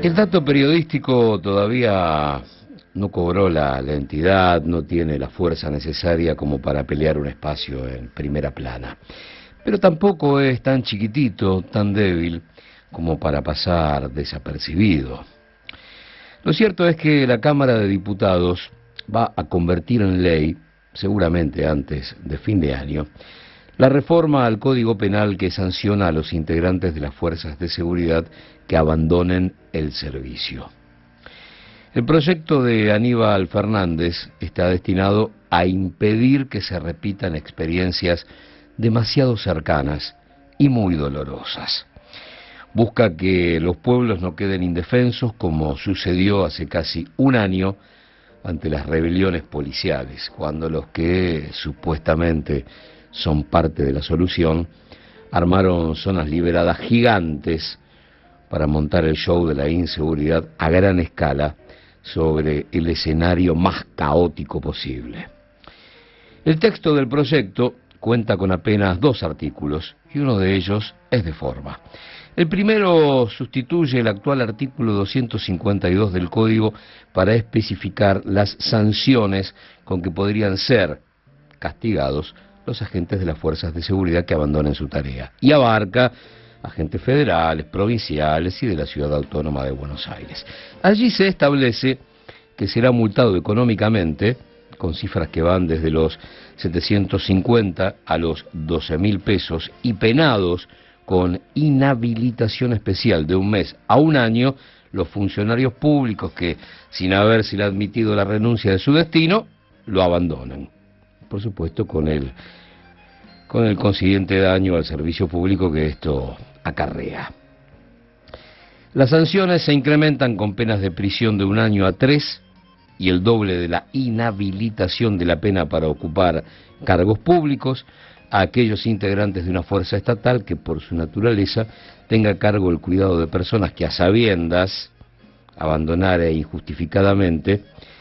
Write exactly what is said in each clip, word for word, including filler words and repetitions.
El dato periodístico todavía no cobró la, la entidad, no tiene la fuerza necesaria como para pelear un espacio en primera plana. Pero tampoco es tan chiquitito, tan débil, como para pasar desapercibido. Lo cierto es que la Cámara de Diputados va a convertir en ley, seguramente antes de fin de año, la reforma al Código Penal que sanciona a los integrantes de las fuerzas de seguridad que abandonen el servicio. El proyecto de Aníbal Fernández está destinado a impedir que se repitan experiencias demasiado cercanas y muy dolorosas. Busca que los pueblos no queden indefensos como sucedió hace casi un año ante las rebeliones policiales, cuando los que supuestamente son parte de la solución armaron zonas liberadas gigantes para montar el show de la inseguridad a gran escala sobre el escenario más caótico posible. El texto del proyecto cuenta con apenas dos artículos y uno de ellos es de forma. El primero sustituye el actual artículo doscientos cincuenta y dos del Código para especificar las sanciones con que podrían ser castigados los agentes de las fuerzas de seguridad que abandonen su tarea, y abarca agentes federales, provinciales y de la Ciudad Autónoma de Buenos Aires. Allí se establece que será multado económicamente, con cifras que van desde los setecientos cincuenta a los doce mil pesos, y penados con inhabilitación especial de un mes a un año los funcionarios públicos que, sin haberse admitido la renuncia de su destino, lo abandonan. Por supuesto, con el, con el consiguiente daño al servicio público que esto acarrea. Las sanciones se incrementan con penas de prisión de un año a tres y el doble de la inhabilitación de la pena para ocupar cargos públicos a aquellos integrantes de una fuerza estatal que por su naturaleza tenga a cargo el cuidado de personas que a sabiendas abandonara injustificadamente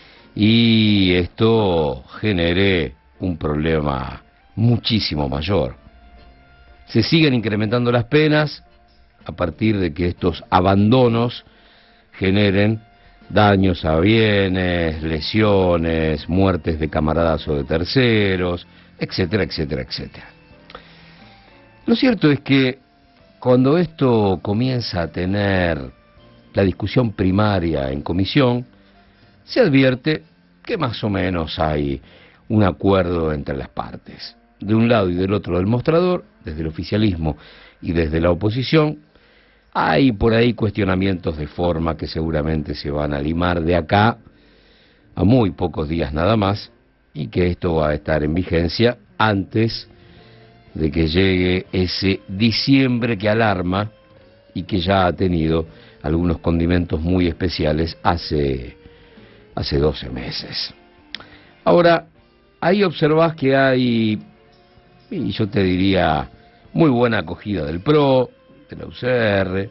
y esto genere un problema muchísimo mayor. Se siguen incrementando las penas a partir de que estos abandonos generen daños a bienes, lesiones, muertes de camaradas o de terceros, etcétera, etcétera, etcétera. Lo cierto es que cuando esto comienza a tener la discusión primaria en comisión, se advierte que más o menos hay un acuerdo entre las partes. De un lado y del otro del mostrador, desde el oficialismo y desde la oposición, hay por ahí cuestionamientos de forma que seguramente se van a limar de acá a muy pocos días nada más, y que esto va a estar en vigencia antes de que llegue ese diciembre que alarma y que ya ha tenido algunos condimentos muy especiales hace, hace doce meses. Ahora, ahí observás que hay, y yo te diría, muy buena acogida del P R O, de la U C R,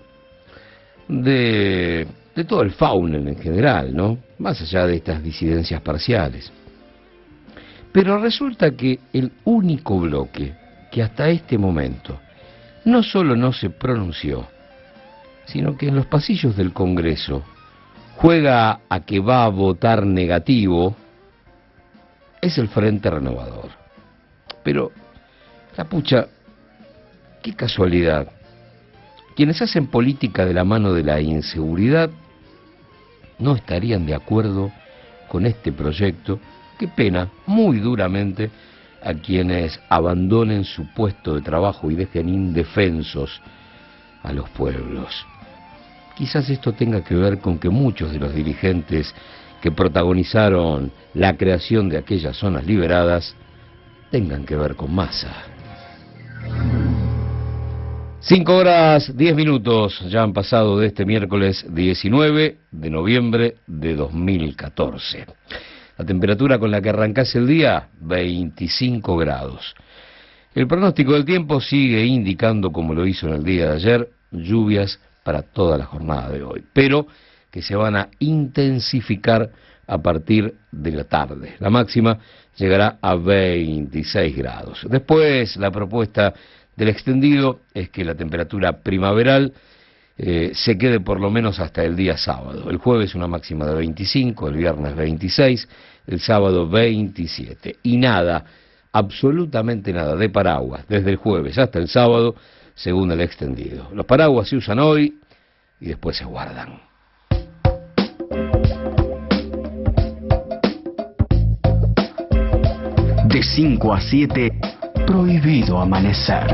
de, de todo el faunen en general, ¿no? Más allá de estas disidencias parciales. Pero resulta que el único bloque que hasta este momento no solo no se pronunció, sino que en los pasillos del Congreso juega a que va a votar negativo, es el Frente Renovador. Pero, la pucha, qué casualidad. Quienes hacen política de la mano de la inseguridad no estarían de acuerdo con este proyecto que pena muy duramente a quienes abandonen su puesto de trabajo y dejen indefensos a los pueblos. Quizás esto tenga que ver con que muchos de los dirigentes que protagonizaron la creación de aquellas zonas liberadas tengan que ver con Massa. Cinco horas, diez minutos ya han pasado de este miércoles diecinueve de noviembre de dos mil catorce. La temperatura con la que arrancase el día, veinticinco grados. El pronóstico del tiempo sigue indicando, como lo hizo en el día de ayer, lluvias para toda la jornada de hoy, pero que se van a intensificar a partir de la tarde. La máxima llegará a veintiséis grados. Después, la propuesta del extendido es que la temperatura primaveral eh, se quede por lo menos hasta el día sábado. El jueves una máxima de veinticinco, el viernes veintiséis, el sábado veintisiete. Y nada, absolutamente nada de paraguas, desde el jueves hasta el sábado, según el extendido. Los paraguas se usan hoy y después se guardan. De cinco a siete, prohibido amanecer.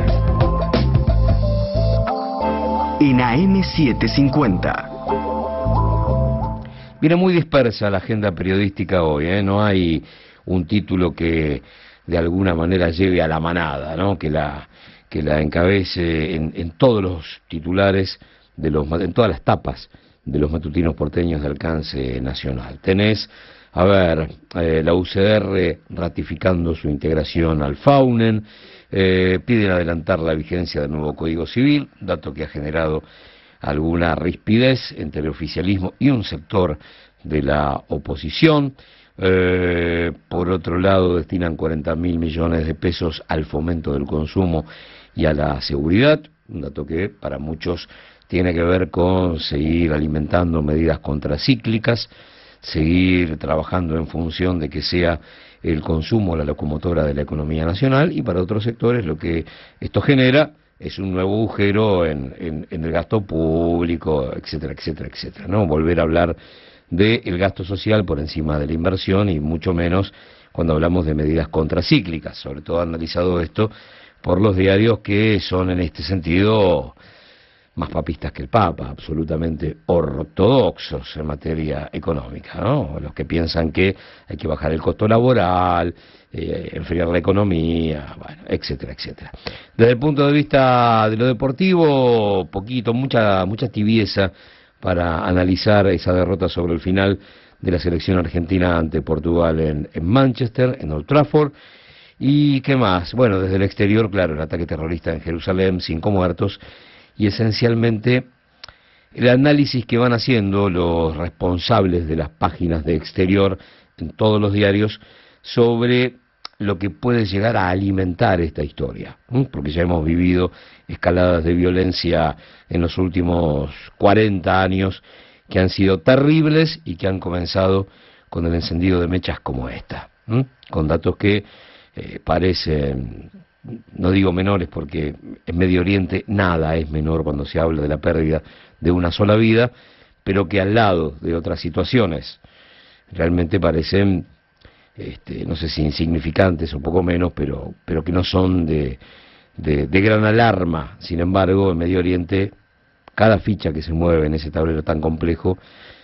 En A M setecientos cincuenta. Viene muy dispersa la agenda periodística hoy, ¿eh? No hay un título que de alguna manera lleve a la manada, ¿no? Que la, que la encabece en, en todos los titulares, de los, en todas las tapas de los matutinos porteños de alcance nacional. Tenés, a ver, eh, la U C R ratificando su integración al FAUNEN, eh, piden adelantar la vigencia del nuevo Código Civil, dato que ha generado alguna rispidez entre el oficialismo y un sector de la oposición. Eh, por otro lado, destinan cuarenta mil millones de pesos al fomento del consumo y a la seguridad, un dato que para muchos tiene que ver con seguir alimentando medidas contracíclicas, seguir trabajando en función de que sea el consumo la locomotora de la economía nacional, y para otros sectores lo que esto genera es un nuevo agujero en, en, en el gasto público, etcétera, etcétera, etcétera, ¿no? Volver a hablar del gasto social por encima de la inversión, y mucho menos cuando hablamos de medidas contracíclicas, sobre todo analizado esto por los diarios que son en este sentido más papistas que el Papa, absolutamente ortodoxos en materia económica, ¿no? Los que piensan que hay que bajar el costo laboral, eh, enfriar la economía, bueno, etcétera, etcétera. Desde el punto de vista de lo deportivo, poquito, mucha, mucha tibieza para analizar esa derrota sobre el final de la selección argentina ante Portugal en, en Manchester, en Old Trafford. ¿Y qué más? Bueno, desde el exterior, claro, el ataque terrorista en Jerusalén, cinco muertos, y esencialmente el análisis que van haciendo los responsables de las páginas de exterior en todos los diarios sobre lo que puede llegar a alimentar esta historia, ¿eh? Porque ya hemos vivido escaladas de violencia en los últimos cuarenta años que han sido terribles y que han comenzado con el encendido de mechas como esta, ¿eh? Con datos que eh, parecen, no digo menores porque en Medio Oriente nada es menor cuando se habla de la pérdida de una sola vida, pero que al lado de otras situaciones realmente parecen, este, no sé si insignificantes o poco menos, pero, pero que no son de, de, de gran alarma. Sin embargo, en Medio Oriente, cada ficha que se mueve en ese tablero tan complejo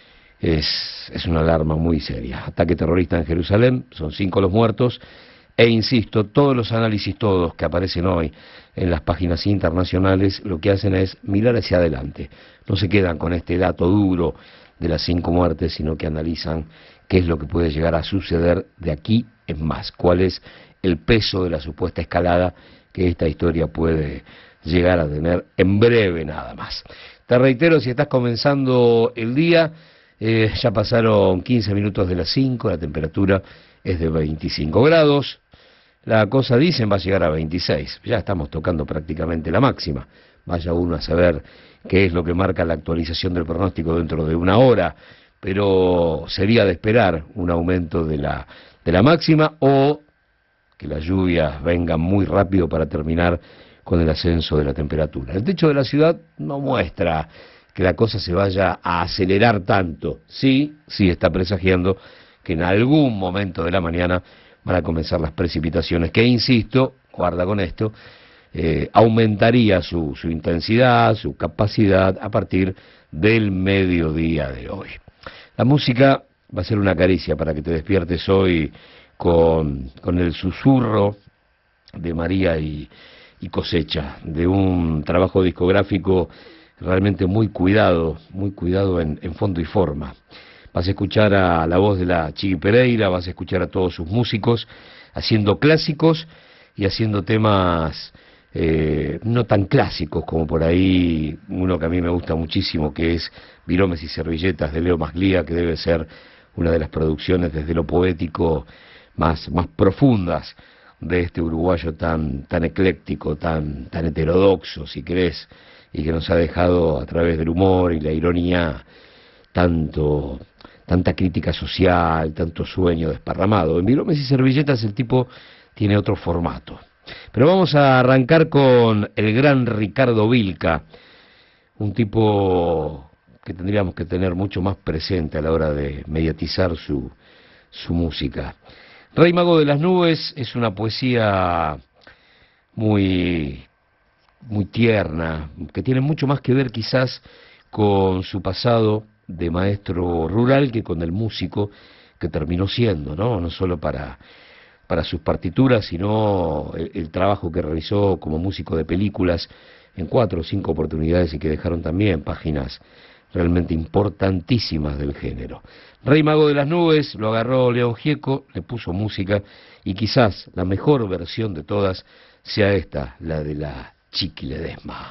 es, es una alarma muy seria. Ataque terrorista en Jerusalén, son cinco los muertos. E insisto, todos los análisis, todos que aparecen hoy en las páginas internacionales, lo que hacen es mirar hacia adelante. No se quedan con este dato duro de las cinco muertes, sino que analizan qué es lo que puede llegar a suceder de aquí en más. Cuál es el peso de la supuesta escalada que esta historia puede llegar a tener en breve nada más. Te reitero, si estás comenzando el día, eh, ya pasaron quince minutos de las cinco, la temperatura es de veinticinco grados. La cosa, dicen, va a llegar a veintiséis. Ya estamos tocando prácticamente la máxima. Vaya uno a saber qué es lo que marca la actualización del pronóstico dentro de una hora. Pero sería de esperar un aumento de la, de la máxima, o que las lluvias vengan muy rápido para terminar con el ascenso de la temperatura. El techo de la ciudad no muestra que la cosa se vaya a acelerar tanto. Sí, sí está presagiando que en algún momento de la mañana van a comenzar las precipitaciones, que insisto, guarda con esto, eh, aumentaría su, su intensidad, su capacidad a partir del mediodía de hoy. La música va a ser una caricia para que te despiertes hoy con, con el susurro de María y, y Cosecha, de un trabajo discográfico realmente muy cuidado, muy cuidado en, en fondo y forma. Vas a escuchar a la voz de la Chiqui Pereira, vas a escuchar a todos sus músicos haciendo clásicos y haciendo temas eh, no tan clásicos como por ahí uno que a mí me gusta muchísimo, que es Viromes y Servilletas de Leo Maslía, que debe ser una de las producciones desde lo poético más, más profundas de este uruguayo tan, tan ecléctico, tan, tan heterodoxo, si querés, y que nos ha dejado a través del humor y la ironía tanto, tanta crítica social, tanto sueño desparramado. En Bilomes y Servilletas el tipo tiene otro formato. Pero vamos a arrancar con el gran Ricardo Vilca, un tipo que tendríamos que tener mucho más presente a la hora de mediatizar su, su música. Rey Mago de las Nubes es una poesía muy, muy tierna, que tiene mucho más que ver quizás con su pasado de maestro rural que con el músico que terminó siendo, ¿no? No solo para, para sus partituras, sino el, el trabajo que realizó como músico de películas en cuatro o cinco oportunidades y que dejaron también páginas realmente importantísimas del género. Rey Mago de las Nubes lo agarró León Gieco, le puso música y quizás la mejor versión de todas sea esta, la de la Chiqui Ledesma.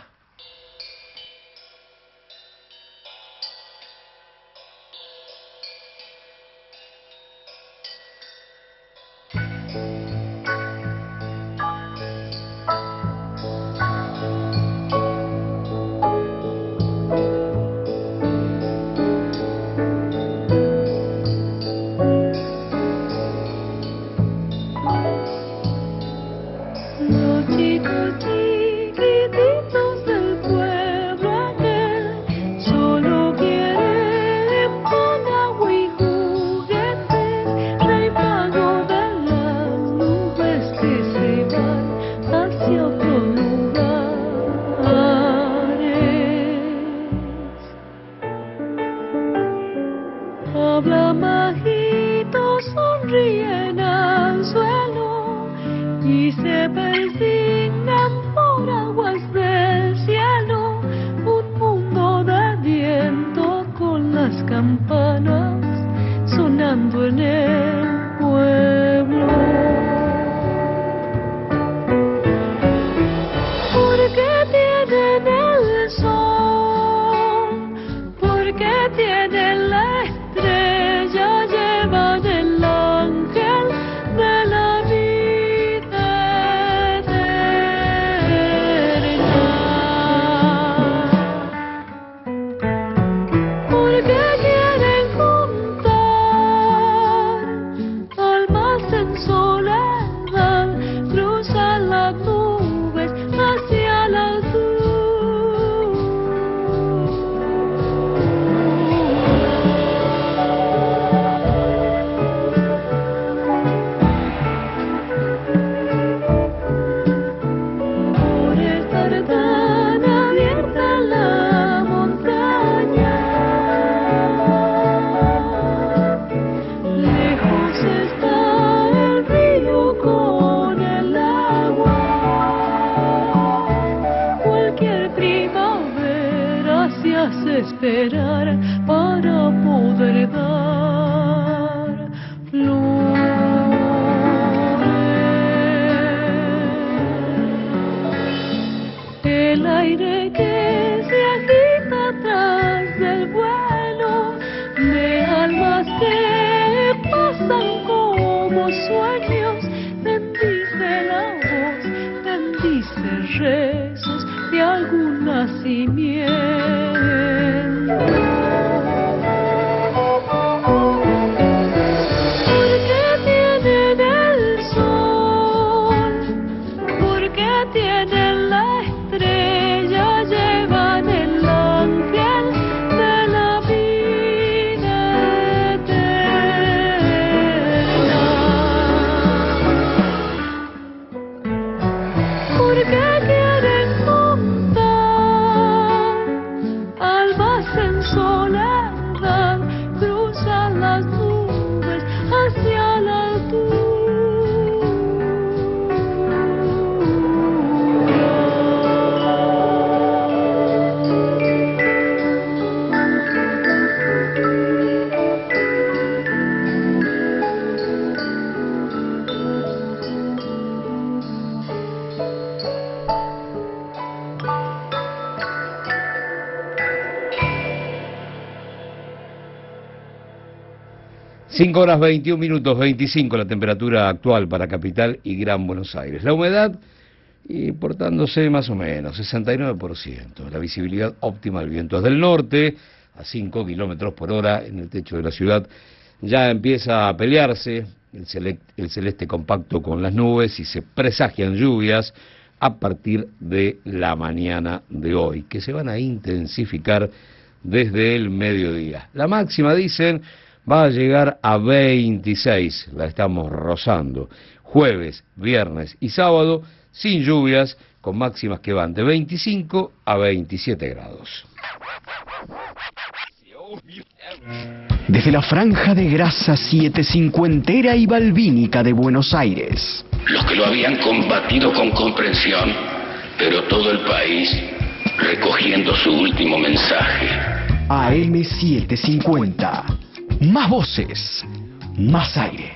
cinco horas veintiún minutos, veinticinco la temperatura actual para Capital y Gran Buenos Aires. La humedad y portándose más o menos, sesenta y nueve por ciento. La visibilidad óptima, el viento es del norte, a cinco kilómetros por hora en el techo de la ciudad. Ya empieza a pelearse el, celeste, el celeste compacto con las nubes y se presagian lluvias a partir de la mañana de hoy, que se van a intensificar desde el mediodía. La máxima, dicen, va a llegar a veintiséis, la estamos rozando. Jueves, viernes y sábado, sin lluvias, con máximas que van de veinticinco a veintisiete grados. Desde la franja de grasa siete cincuentera y balbínica de Buenos Aires. Los que lo habían combatido con comprensión, pero todo el país recogiendo su último mensaje. A M setecientos cincuenta. Más voces, más aire.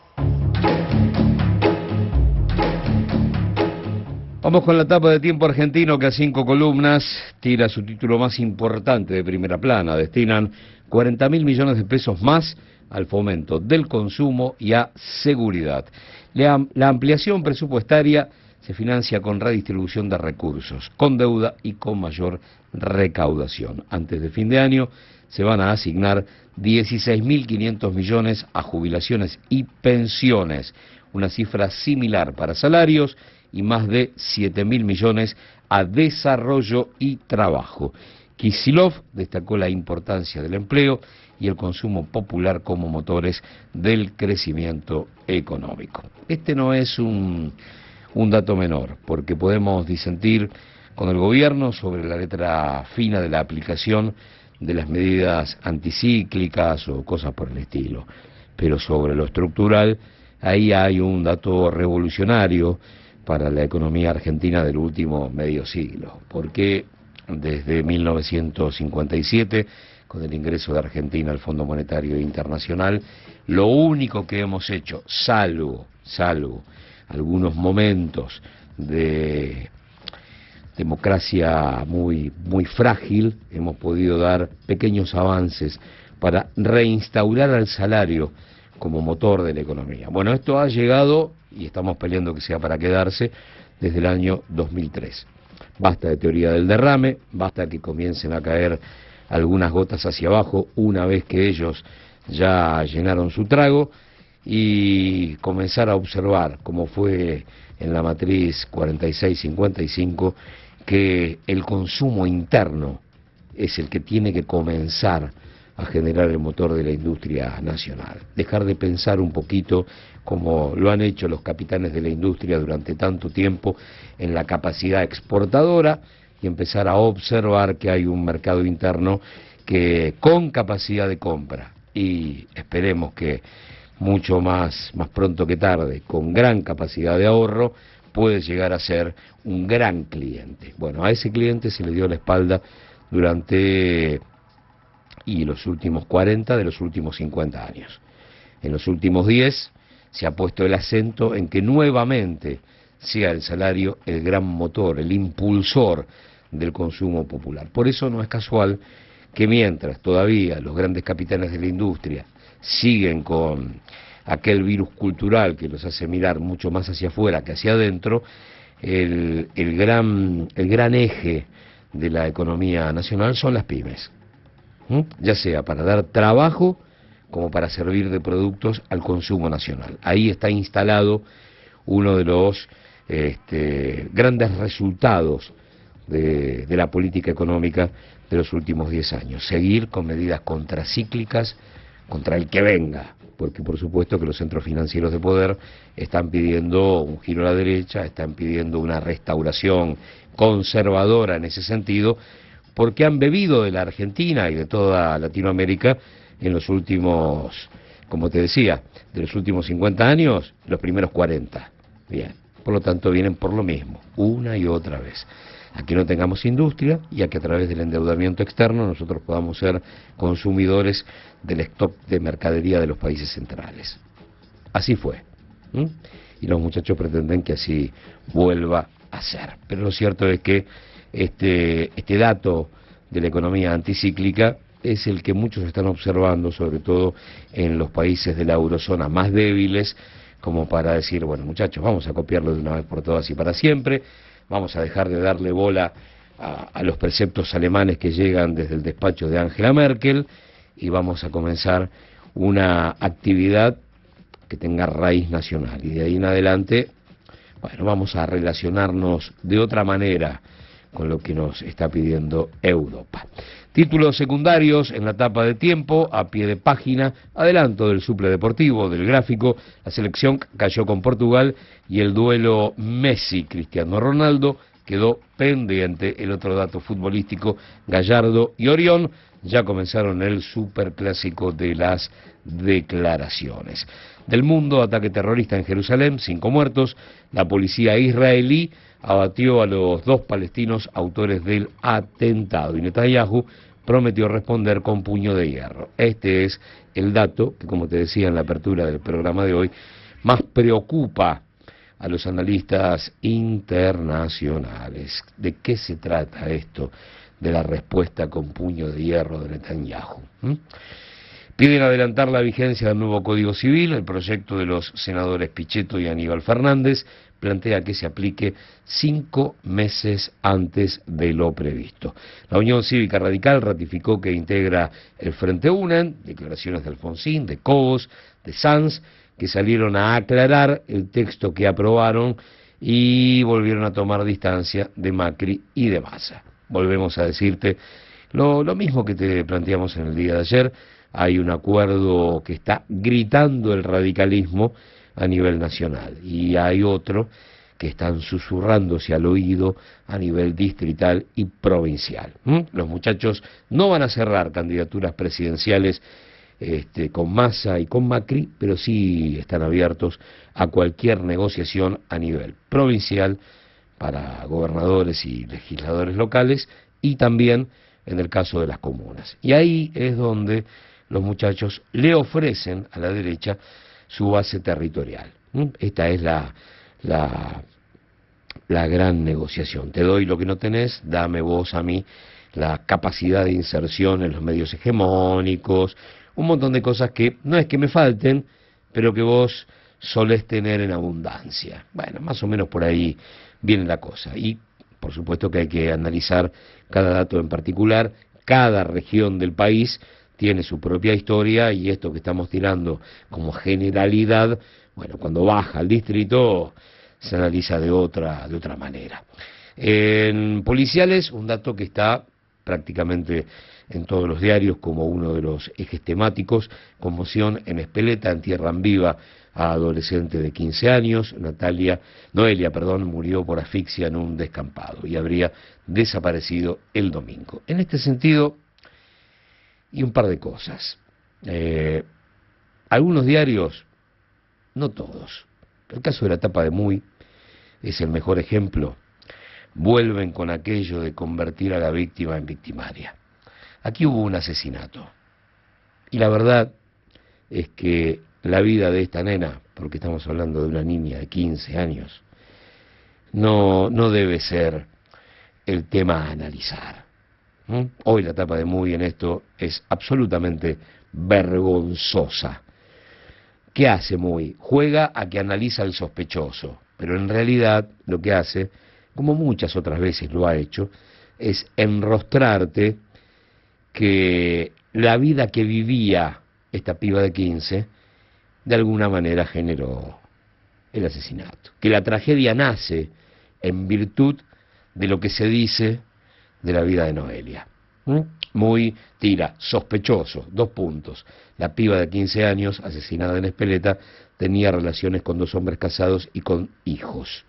Vamos con la tapa de Tiempo Argentino, que a cinco columnas tira su título más importante de primera plana. Destinan cuarenta mil millones de pesos más al fomento del consumo y a seguridad. La, la ampliación presupuestaria se financia con redistribución de recursos, con deuda y con mayor recaudación. Antes de fin de año se van a asignar dieciséis mil quinientos millones a jubilaciones y pensiones, una cifra similar para salarios y más de siete mil millones a desarrollo y trabajo. Kicillof destacó la importancia del empleo y el consumo popular como motores del crecimiento económico. Este no es un, un dato menor, porque podemos disentir con el gobierno sobre la letra fina de la aplicación de las medidas anticíclicas o cosas por el estilo, pero sobre lo estructural, ahí hay un dato revolucionario para la economía argentina del último medio siglo, porque desde mil novecientos cincuenta y siete, con el ingreso de Argentina al Fondo Monetario Internacional, lo único que hemos hecho, salvo, salvo algunos momentos de democracia muy, muy frágil, hemos podido dar pequeños avances para reinstaurar al salario como motor de la economía. Bueno, esto ha llegado, y estamos peleando que sea para quedarse, desde el año dos mil tres. Basta de teoría del derrame, basta que comiencen a caer algunas gotas hacia abajo una vez que ellos ya llenaron su trago, y comenzar a observar, como fue en la matriz cuarenta y seis cincuenta y cinco, que el consumo interno es el que tiene que comenzar a generar el motor de la industria nacional. Dejar de pensar un poquito, como lo han hecho los capitanes de la industria durante tanto tiempo, en la capacidad exportadora, y empezar a observar que hay un mercado interno que con capacidad de compra, y esperemos que mucho más, más pronto que tarde, con gran capacidad de ahorro, puede llegar a ser un gran cliente. Bueno, a ese cliente se le dio la espalda durante y los últimos cuarenta de los últimos cincuenta años. En los últimos diez se ha puesto el acento en que nuevamente sea el salario el gran motor, el impulsor del consumo popular. Por eso no es casual que mientras todavía los grandes capitanes de la industria siguen con aquel virus cultural que los hace mirar mucho más hacia afuera que hacia adentro, el, el, gran, el gran eje de la economía nacional son las pymes, ¿Mm? ya sea para dar trabajo como para servir de productos al consumo nacional. Ahí está instalado uno de los este, grandes resultados de, de la política económica de los últimos diez años, seguir con medidas contracíclicas contra el que venga, porque por supuesto que los centros financieros de poder están pidiendo un giro a la derecha, están pidiendo una restauración conservadora en ese sentido, porque han bebido de la Argentina y de toda Latinoamérica en los últimos, como te decía, de los últimos cincuenta años, los primeros cuarenta. Bien, por lo tanto vienen por lo mismo, una y otra vez. A que no tengamos industria y a que a través del endeudamiento externo nosotros podamos ser consumidores del stock de mercadería de los países centrales. Así fue. ¿Mm? Y los muchachos pretenden que así vuelva a ser. Pero lo cierto es que este, este dato de la economía anticíclica es el que muchos están observando, sobre todo en los países de la eurozona más débiles, como para decir, bueno muchachos, vamos a copiarlo de una vez por todas y para siempre, vamos a dejar de darle bola a, a los preceptos alemanes que llegan desde el despacho de Angela Merkel y vamos a comenzar una actividad que tenga raíz nacional y de ahí en adelante, bueno, vamos a relacionarnos de otra manera con lo que nos está pidiendo Europa. Títulos secundarios en la tapa de Tiempo, a pie de página, adelanto del suple deportivo, del gráfico, la selección cayó con Portugal y el duelo Messi-Cristiano Ronaldo quedó pendiente. El otro dato futbolístico, Gallardo y Orión ya comenzaron el superclásico de las declaraciones. Del mundo, ataque terrorista en Jerusalén, cinco muertos, la policía israelí abatió a los dos palestinos autores del atentado y Netanyahu prometió responder con puño de hierro. Este es el dato que, como te decía en la apertura del programa de hoy, más preocupa a los analistas internacionales. ¿De qué se trata esto de la respuesta con puño de hierro de Netanyahu? ¿Mm? Piden adelantar la vigencia del nuevo Código Civil. El proyecto de los senadores Pichetto y Aníbal Fernández plantea que se aplique cinco meses antes de lo previsto. La Unión Cívica Radical ratificó que integra el Frente UNEN, declaraciones de Alfonsín, de Cobos, de Sanz, que salieron a aclarar el texto que aprobaron y volvieron a tomar distancia de Macri y de Massa. Volvemos a decirte lo, lo mismo que te planteamos en el día de ayer. Hay un acuerdo que está gritando el radicalismo a nivel nacional y hay otro que están susurrándose al oído a nivel distrital y provincial. ¿Mm? Los muchachos no van a cerrar candidaturas presidenciales este, con Massa y con Macri, pero sí están abiertos a cualquier negociación a nivel provincial para gobernadores y legisladores locales y también en el caso de las comunas. Y ahí es donde los muchachos le ofrecen a la derecha su base territorial. Esta es la, la, la gran negociación. Te doy lo que no tenés, dame vos a mí la capacidad de inserción en los medios hegemónicos, un montón de cosas que no es que me falten, pero que vos solés tener en abundancia. Bueno, más o menos por ahí viene la cosa. Y por supuesto que hay que analizar cada dato en particular, cada región del país tiene su propia historia y esto que estamos tirando como generalidad, bueno, cuando baja al distrito se analiza de otra, de otra manera. En policiales, un dato que está prácticamente en todos los diarios como uno de los ejes temáticos, conmoción en Espeleta, entierran viva a adolescente de quince años, Natalia, Noelia, perdón, murió por asfixia en un descampado y habría desaparecido el domingo. En este sentido, y un par de cosas. Eh, algunos diarios, no todos, el caso de la tapa de Muy es el mejor ejemplo, vuelven con aquello de convertir a la víctima en victimaria. Aquí hubo un asesinato. Y la verdad es que la vida de esta nena, porque estamos hablando de una niña de quince años, no, no debe ser el tema a analizar. Hoy la tapa de Muy en esto es absolutamente vergonzosa. ¿Qué hace Muy? Juega a que analiza al sospechoso, pero en realidad lo que hace, como muchas otras veces lo ha hecho, es enrostrarte que la vida que vivía esta piba de quince de alguna manera generó el asesinato. Que la tragedia nace en virtud de lo que se dice de la vida de Noelia. ¿Mm? Muy tira, sospechoso, dos puntos. La piba de quince años, asesinada en Espeleta, tenía relaciones con dos hombres casados y con hijos.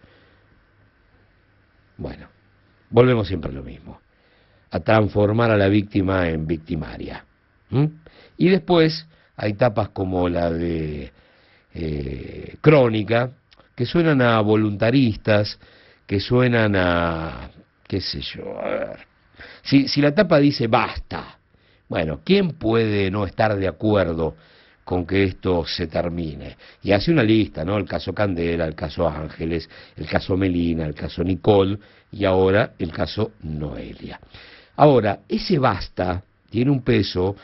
Bueno, volvemos siempre a lo mismo, a transformar a la víctima en victimaria. ¿Mm? Y después hay tapas como la de eh, Crónica, que suenan a voluntaristas, que suenan a qué sé yo, a ver, si, si la tapa dice basta, bueno, ¿quién puede no estar de acuerdo con que esto se termine? Y hace una lista, ¿no? El caso Candela, el caso Ángeles, el caso Melina, el caso Nicole y ahora el caso Noelia. Ahora, ese basta tiene un peso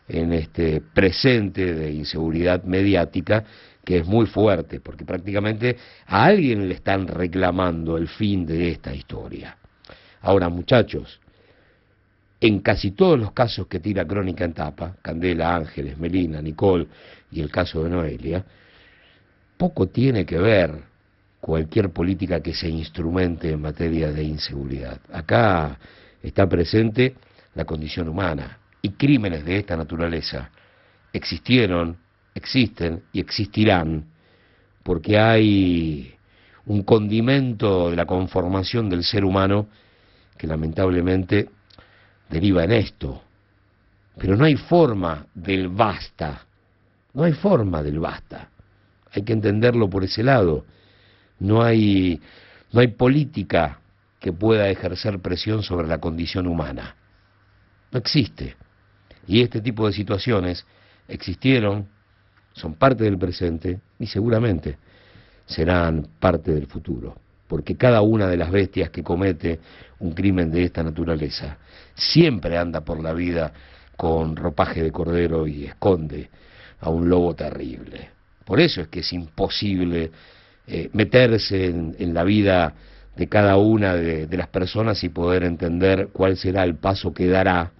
en este presente de inseguridad mediática que es muy fuerte, porque prácticamente a alguien le están reclamando el fin de esta historia. Ahora, muchachos, en casi todos los casos que tira Crónica en tapa, Candela, Ángeles, Melina, Nicole y el caso de Noelia, poco tiene que ver cualquier política que se instrumente en materia de inseguridad. Acá está presente la condición humana, y crímenes de esta naturaleza existieron, existen y existirán porque hay un condimento de la conformación del ser humano que lamentablemente deriva en esto. Pero no hay forma del basta, no hay forma del basta. Hay que entenderlo por ese lado. No hay, no hay política que pueda ejercer presión sobre la condición humana. No existe. Y este tipo de situaciones existieron, son parte del presente y seguramente serán parte del futuro. Porque cada una de las bestias que comete un crimen de esta naturaleza siempre anda por la vida con ropaje de cordero y esconde a un lobo terrible. Por eso es que es imposible eh, meterse en, en la vida de cada una de, de las personas y poder entender cuál será el paso que dará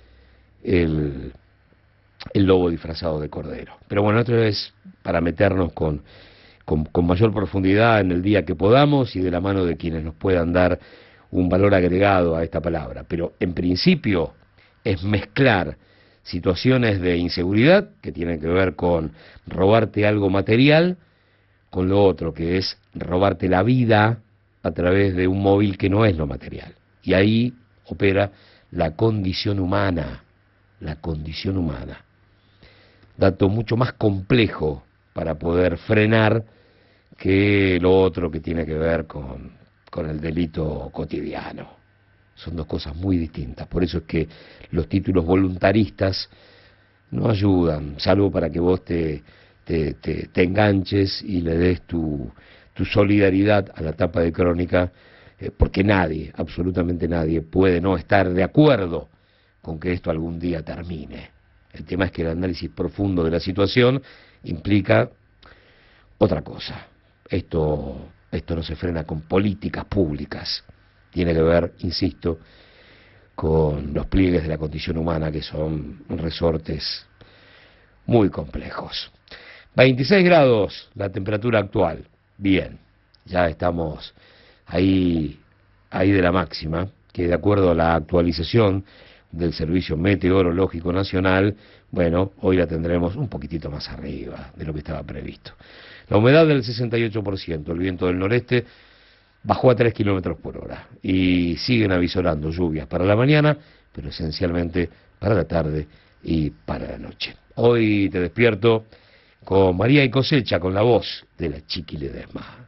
el, el lobo disfrazado de cordero. Pero bueno, esto es para meternos con, con, con mayor profundidad en el día que podamos y de la mano de quienes nos puedan dar un valor agregado a esta palabra. Pero en principio es mezclar situaciones de inseguridad que tienen que ver con robarte algo material con lo otro, que es robarte la vida a través de un móvil que no es lo material. Y ahí opera la condición humana, la condición humana. Dato mucho más complejo para poder frenar que lo otro que tiene que ver con, con el delito cotidiano. Son dos cosas muy distintas. Por eso es que los títulos voluntaristas no ayudan, salvo para que vos te, te, te, te enganches y le des tu, tu solidaridad a la tapa de Crónica, eh, porque nadie, absolutamente nadie, puede no estar de acuerdo con que esto algún día termine. El tema es que el análisis profundo de la situación implica otra cosa. Esto, esto no se frena con políticas públicas. Tiene que ver, insisto, con los pliegues de la condición humana, que son resortes muy complejos. veintiséis grados la temperatura actual. Bien, ya estamos ahí, ahí de la máxima, que de acuerdo a la actualización del Servicio Meteorológico Nacional, bueno, hoy la tendremos un poquitito más arriba de lo que estaba previsto. La humedad del sesenta y ocho por ciento, el viento del noreste bajó a tres kilómetros por hora y siguen avisorando lluvias para la mañana, pero esencialmente para la tarde y para la noche. Hoy te despierto con María y Cosecha, con la voz de la Chiqui Ledesma.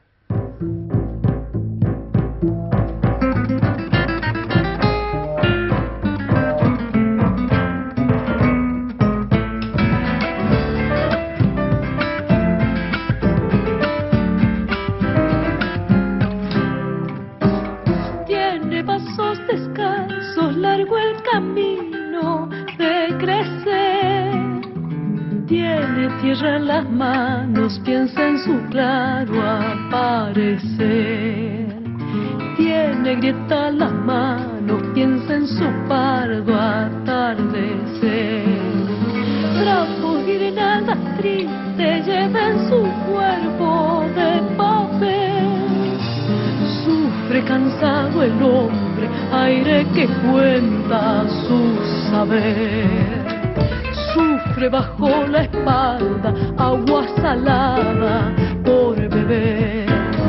Tierra en las manos, piensa en su claro aparecer. Tiene grieta en las manos, piensa en su pardo atardecer. Trapos y de nada triste lleva en su cuerpo de papel. Sufre cansado el hombre, aire que cuenta su saber. Sufre bajo la espalda, agua salada por beber.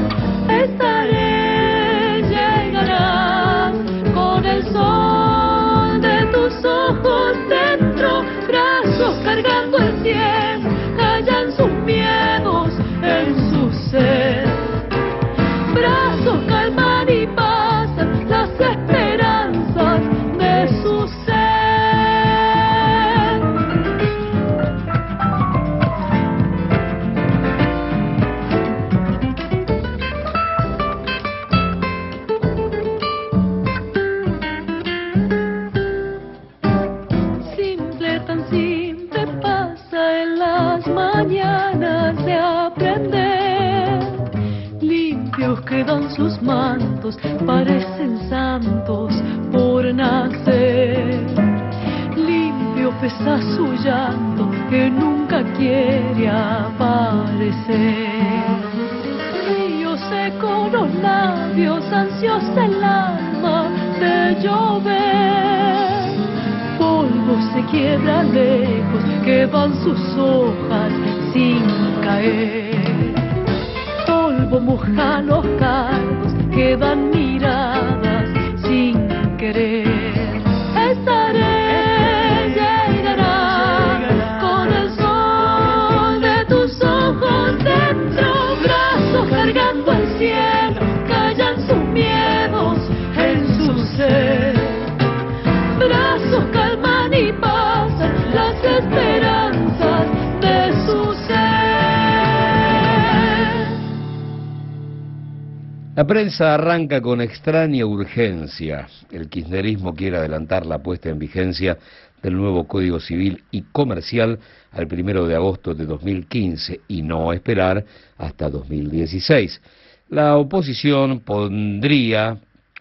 Estaré, llegarás con el sol de tus ojos dentro, brazos cargando el cielo, callan sus miedos en su sed. Brazos calman y pasan las esperanzas de su ser. sus mantos parecen santos por nacer. Limpio pesa su llanto que nunca quiere aparecer. Frío seco los labios, ansiosa el alma de llover. Polvo se quiebra lejos, que van sus hojas sin caer. Polvo moja los cardos, que dan miradas sin querer. Estaré, llegará, con el sol de tus ojos dentro, brazos cargando el cielo, callan sus miedos en su ser. Brazos calman y pasan las esperanzas de su ser. La prensa arranca con extraña urgencia. El kirchnerismo quiere adelantar la puesta en vigencia del nuevo Código Civil y Comercial al primero de agosto de dos mil quince y no esperar hasta dos mil dieciséis. La oposición pondría,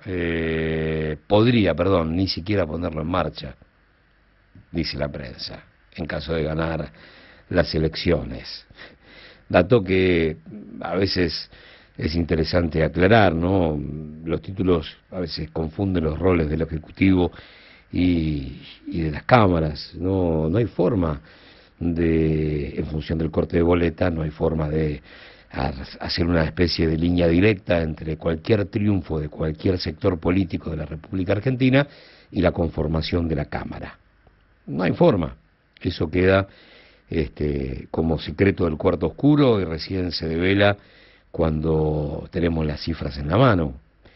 eh, podría, perdón, ni siquiera ponerlo en marcha, dice la prensa, en caso de ganar las elecciones. Dato que a veces es interesante aclarar, ¿no? Los títulos a veces confunden los roles del Ejecutivo y, y de las cámaras. No, no hay forma de, en función del corte de boleta, no hay forma de hacer una especie de línea directa entre cualquier triunfo de cualquier sector político de la República Argentina y la conformación de la Cámara. No hay forma. Eso queda este, como secreto del cuarto oscuro y recién se devela cuando tenemos las cifras en la mano.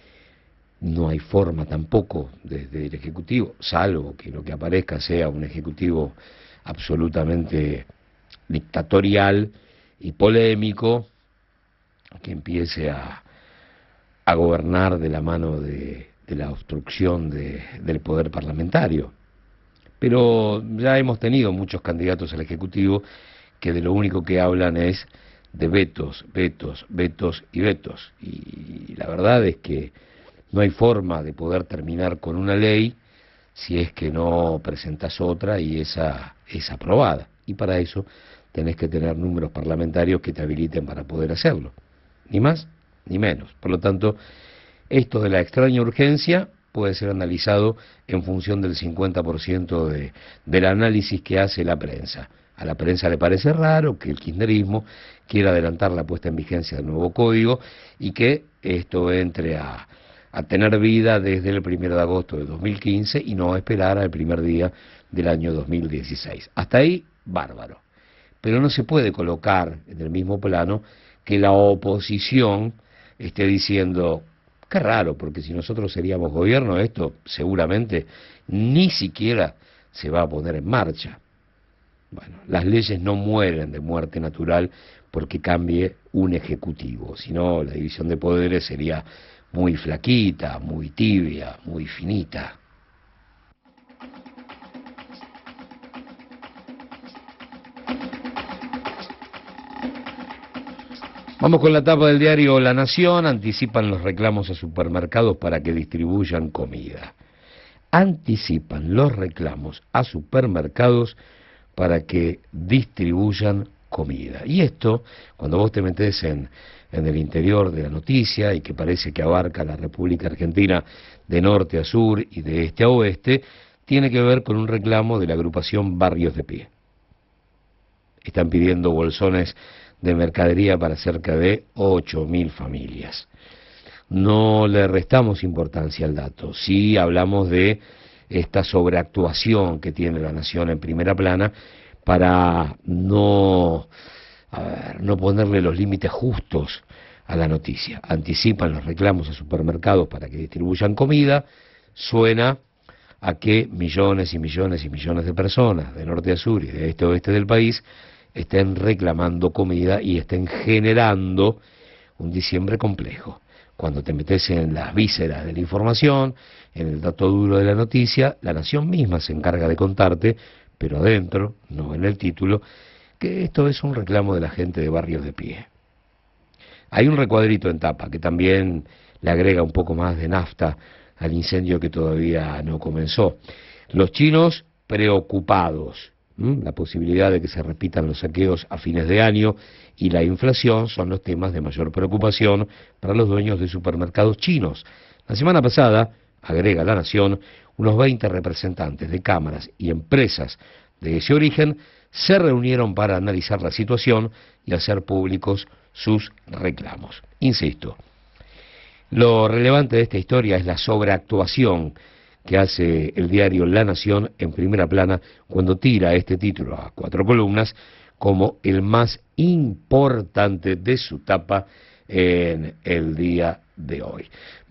No hay forma tampoco desde el Ejecutivo, salvo que lo que aparezca sea un Ejecutivo absolutamente dictatorial y polémico, que empiece a, a gobernar de la mano de, de la obstrucción de, del poder parlamentario. Pero ya hemos tenido muchos candidatos al Ejecutivo que de lo único que hablan es de vetos, vetos, vetos y vetos. Y la verdad es que no hay forma de poder terminar con una ley si es que no presentas otra y esa es aprobada. Y para eso tenés que tener números parlamentarios que te habiliten para poder hacerlo. Ni más ni menos. Por lo tanto, esto de la extraña urgencia puede ser analizado en función del cincuenta por ciento de, del análisis que hace la prensa. A la prensa le parece raro que el kirchnerismo quiera adelantar la puesta en vigencia del nuevo código y que esto entre a, a tener vida desde el primero de agosto de dos mil quince y no esperar al primer día del año dos mil dieciséis. Hasta ahí, bárbaro. Pero no se puede colocar en el mismo plano que la oposición esté diciendo, qué raro, porque si nosotros seríamos gobierno, esto seguramente ni siquiera se va a poner en marcha. Bueno, las leyes no mueren de muerte natural porque cambie un ejecutivo, sino la división de poderes sería muy flaquita, muy tibia, muy finita. Vamos con la tapa del diario La Nación. Anticipan los reclamos a supermercados para que distribuyan comida. Anticipan los reclamos a supermercados para que distribuyan comida. Y esto, cuando vos te metés en, en el interior de la noticia y que parece que abarca la República Argentina de norte a sur y de este a oeste, tiene que ver con un reclamo de la agrupación Barrios de Pie. Están pidiendo bolsones de mercadería para cerca de ocho mil familias. No le restamos importancia al dato, sí hablamos de esta sobreactuación que tiene La Nación en primera plana para no, a ver, no ponerle los límites justos a la noticia. Anticipan los reclamos a supermercados para que distribuyan comida, suena a que millones y millones y millones de personas de norte a sur y de este a oeste del país estén reclamando comida y estén generando un diciembre complejo. Cuando te metes en las vísceras de la información, en el dato duro de la noticia, La Nación misma se encarga de contarte, pero adentro, no en el título, que esto es un reclamo de la gente de Barrios de Pie. Hay un recuadrito en tapa que también le agrega un poco más de nafta al incendio que todavía no comenzó. Los chinos preocupados, ¿m? La posibilidad de que se repitan los saqueos a fines de año y la inflación son los temas de mayor preocupación para los dueños de supermercados chinos. La semana pasada, agrega La Nación, unos veinte representantes de cámaras y empresas de ese origen se reunieron para analizar la situación y hacer públicos sus reclamos. Insisto, lo relevante de esta historia es la sobreactuación que hace el diario La Nación en primera plana cuando tira este título a cuatro columnas como el más importante de su tapa en el día de hoy.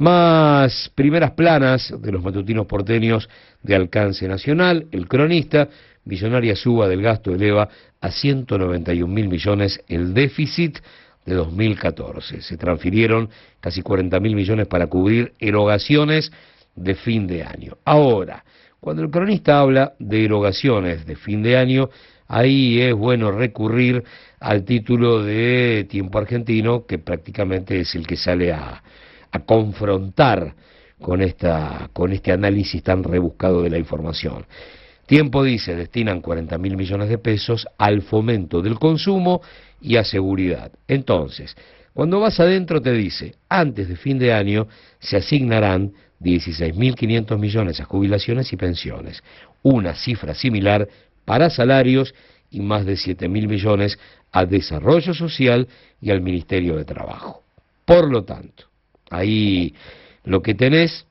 Más primeras planas de los matutinos porteños de alcance nacional. El Cronista: millonaria suba del gasto eleva a ciento noventa y un mil millones el déficit de dos mil catorce. Se transfirieron casi cuarenta mil millones para cubrir erogaciones de fin de año. Ahora, cuando el Cronista habla de erogaciones de fin de año, ahí es bueno recurrir al título de Tiempo Argentino, que prácticamente es el que sale a, a confrontar con, esta, con este análisis tan rebuscado de la información. Tiempo dice, destinan cuarenta mil millones de pesos al fomento del consumo y a seguridad. Entonces, cuando vas adentro te dice, antes de fin de año se asignarán dieciséis mil quinientos millones a jubilaciones y pensiones, una cifra similar para salarios y más de siete mil millones a desarrollo social y al Ministerio de Trabajo. Por lo tanto, ahí lo que tenés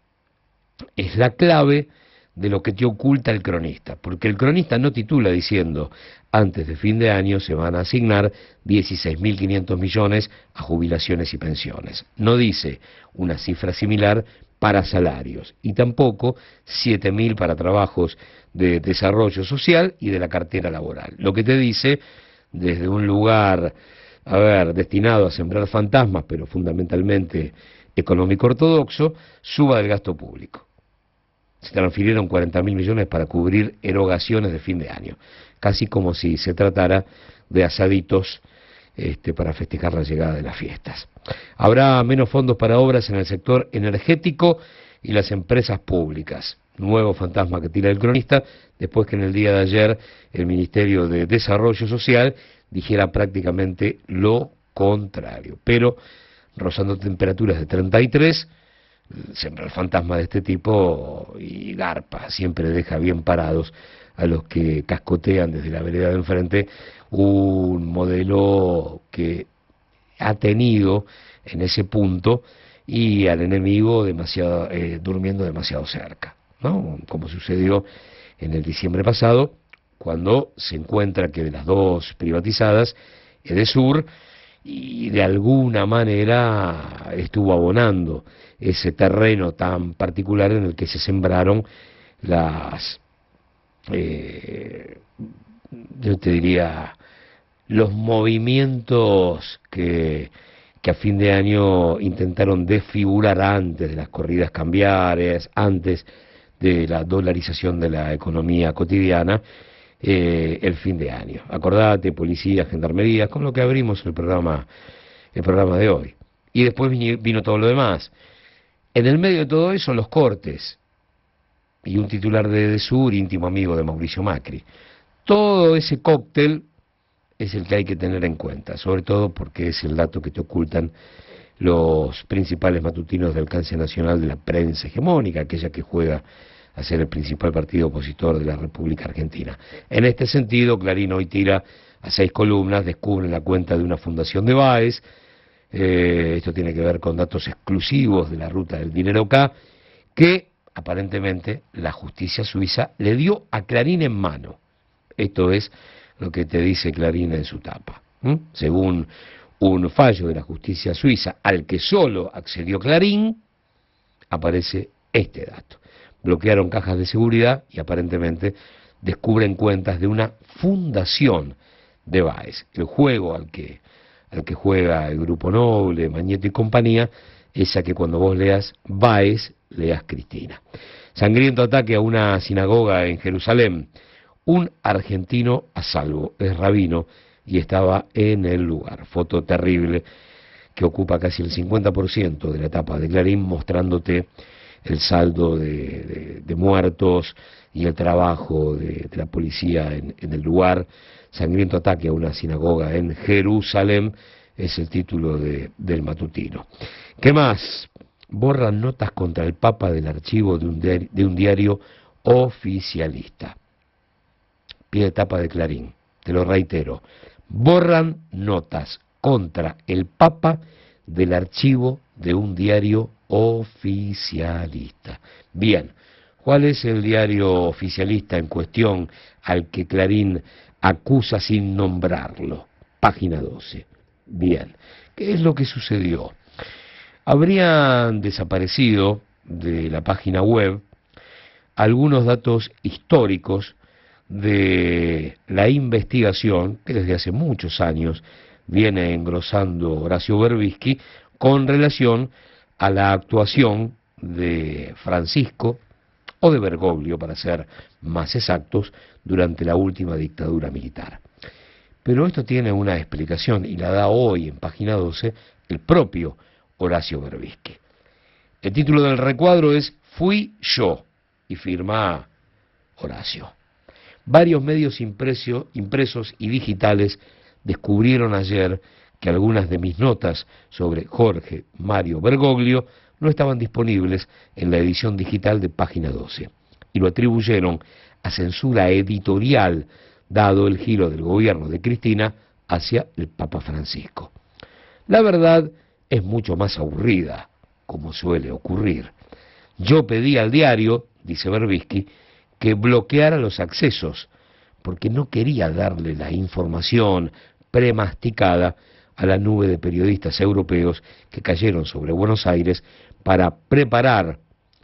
es la clave de lo que te oculta el Cronista, porque el Cronista no titula diciendo antes de fin de año se van a asignar dieciséis mil quinientos millones a jubilaciones y pensiones, no dice una cifra similar para salarios y tampoco siete mil para trabajos de desarrollo social y de la cartera laboral. Lo que te dice, desde un lugar, a ver, destinado a sembrar fantasmas, pero fundamentalmente económico ortodoxo, suba del gasto público. Se transfirieron cuarenta mil millones para cubrir erogaciones de fin de año, casi como si se tratara de asaditos este, para festejar la llegada de las fiestas. Habrá menos fondos para obras en el sector energético y las empresas públicas. Nuevo fantasma que tira el Cronista, después que en el día de ayer el Ministerio de Desarrollo Social dijera prácticamente lo contrario. Pero, rozando temperaturas de treinta y tres, siempre el fantasma de este tipo y garpa, siempre deja bien parados a los que cascotean desde la vereda de enfrente un modelo que ha tenido en ese punto y al enemigo demasiado eh, durmiendo demasiado cerca, ¿no? Como sucedió en el diciembre pasado, cuando se encuentra que de las dos privatizadas, Edesur, y de alguna manera estuvo abonando ese terreno tan particular en el que se sembraron las, eh, yo te diría, los movimientos que, que a fin de año intentaron desfigurar antes de las corridas cambiarias, antes de la dolarización de la economía cotidiana, eh, el fin de año. Acordate, policía, gendarmería, con lo que abrimos el programa, el programa de hoy. Y después vino, vino todo lo demás. En el medio de todo eso, los cortes. Y un titular de Edesur, íntimo amigo de Mauricio Macri. Todo ese cóctel es el que hay que tener en cuenta, sobre todo porque es el dato que te ocultan los principales matutinos de alcance nacional de la prensa hegemónica, aquella que juega a ser el principal partido opositor de la República Argentina. En este sentido, Clarín hoy tira a seis columnas, descubre la cuenta de una fundación de Baez, eh, esto tiene que ver con datos exclusivos de la ruta del dinero K, que aparentemente la justicia suiza le dio a Clarín en mano. Esto es lo que te dice Clarín en su tapa. ¿Mm? Según un fallo de la justicia suiza al que solo accedió Clarín, aparece este dato. Bloquearon cajas de seguridad y aparentemente descubren cuentas de una fundación de Baez. El juego al que, al que juega el Grupo Noble, Mañeto y compañía, es a que cuando vos leas Baez, leas Cristina. Sangriento ataque a una sinagoga en Jerusalén. Un argentino a salvo, es rabino y estaba en el lugar. Foto terrible que ocupa casi el cincuenta por ciento de la tapa de Clarín, mostrándote el saldo de, de, de muertos y el trabajo de, de la policía en, en el lugar. Sangriento ataque a una sinagoga en Jerusalén es el título de, del matutino. ¿Qué más? Borran notas contra el Papa del archivo de un diario, de un diario oficialista. Pie de tapa de Clarín, te lo reitero. Borran notas contra el Papa del archivo de un diario oficialista. Bien, ¿cuál es el diario oficialista en cuestión al que Clarín acusa sin nombrarlo? Página doce. Bien, ¿qué es lo que sucedió? Habrían desaparecido de la página web algunos datos históricos de la investigación que desde hace muchos años viene engrosando Horacio Berbisky con relación a la actuación de Francisco, o de Bergoglio para ser más exactos, durante la última dictadura militar. Pero esto tiene una explicación y la da hoy en página doce el propio Horacio Berbisky. El título del recuadro es Fui yo, y firma Horacio. Varios medios impreso, impresos y digitales descubrieron ayer que algunas de mis notas sobre Jorge Mario Bergoglio no estaban disponibles en la edición digital de página doce, y lo atribuyeron a censura editorial, dado el giro del gobierno de Cristina hacia el Papa Francisco. La verdad es mucho más aburrida, como suele ocurrir. Yo pedí al diario, dice Berbisky, que bloqueara los accesos, porque no quería darle la información premasticada a la nube de periodistas europeos que cayeron sobre Buenos Aires para preparar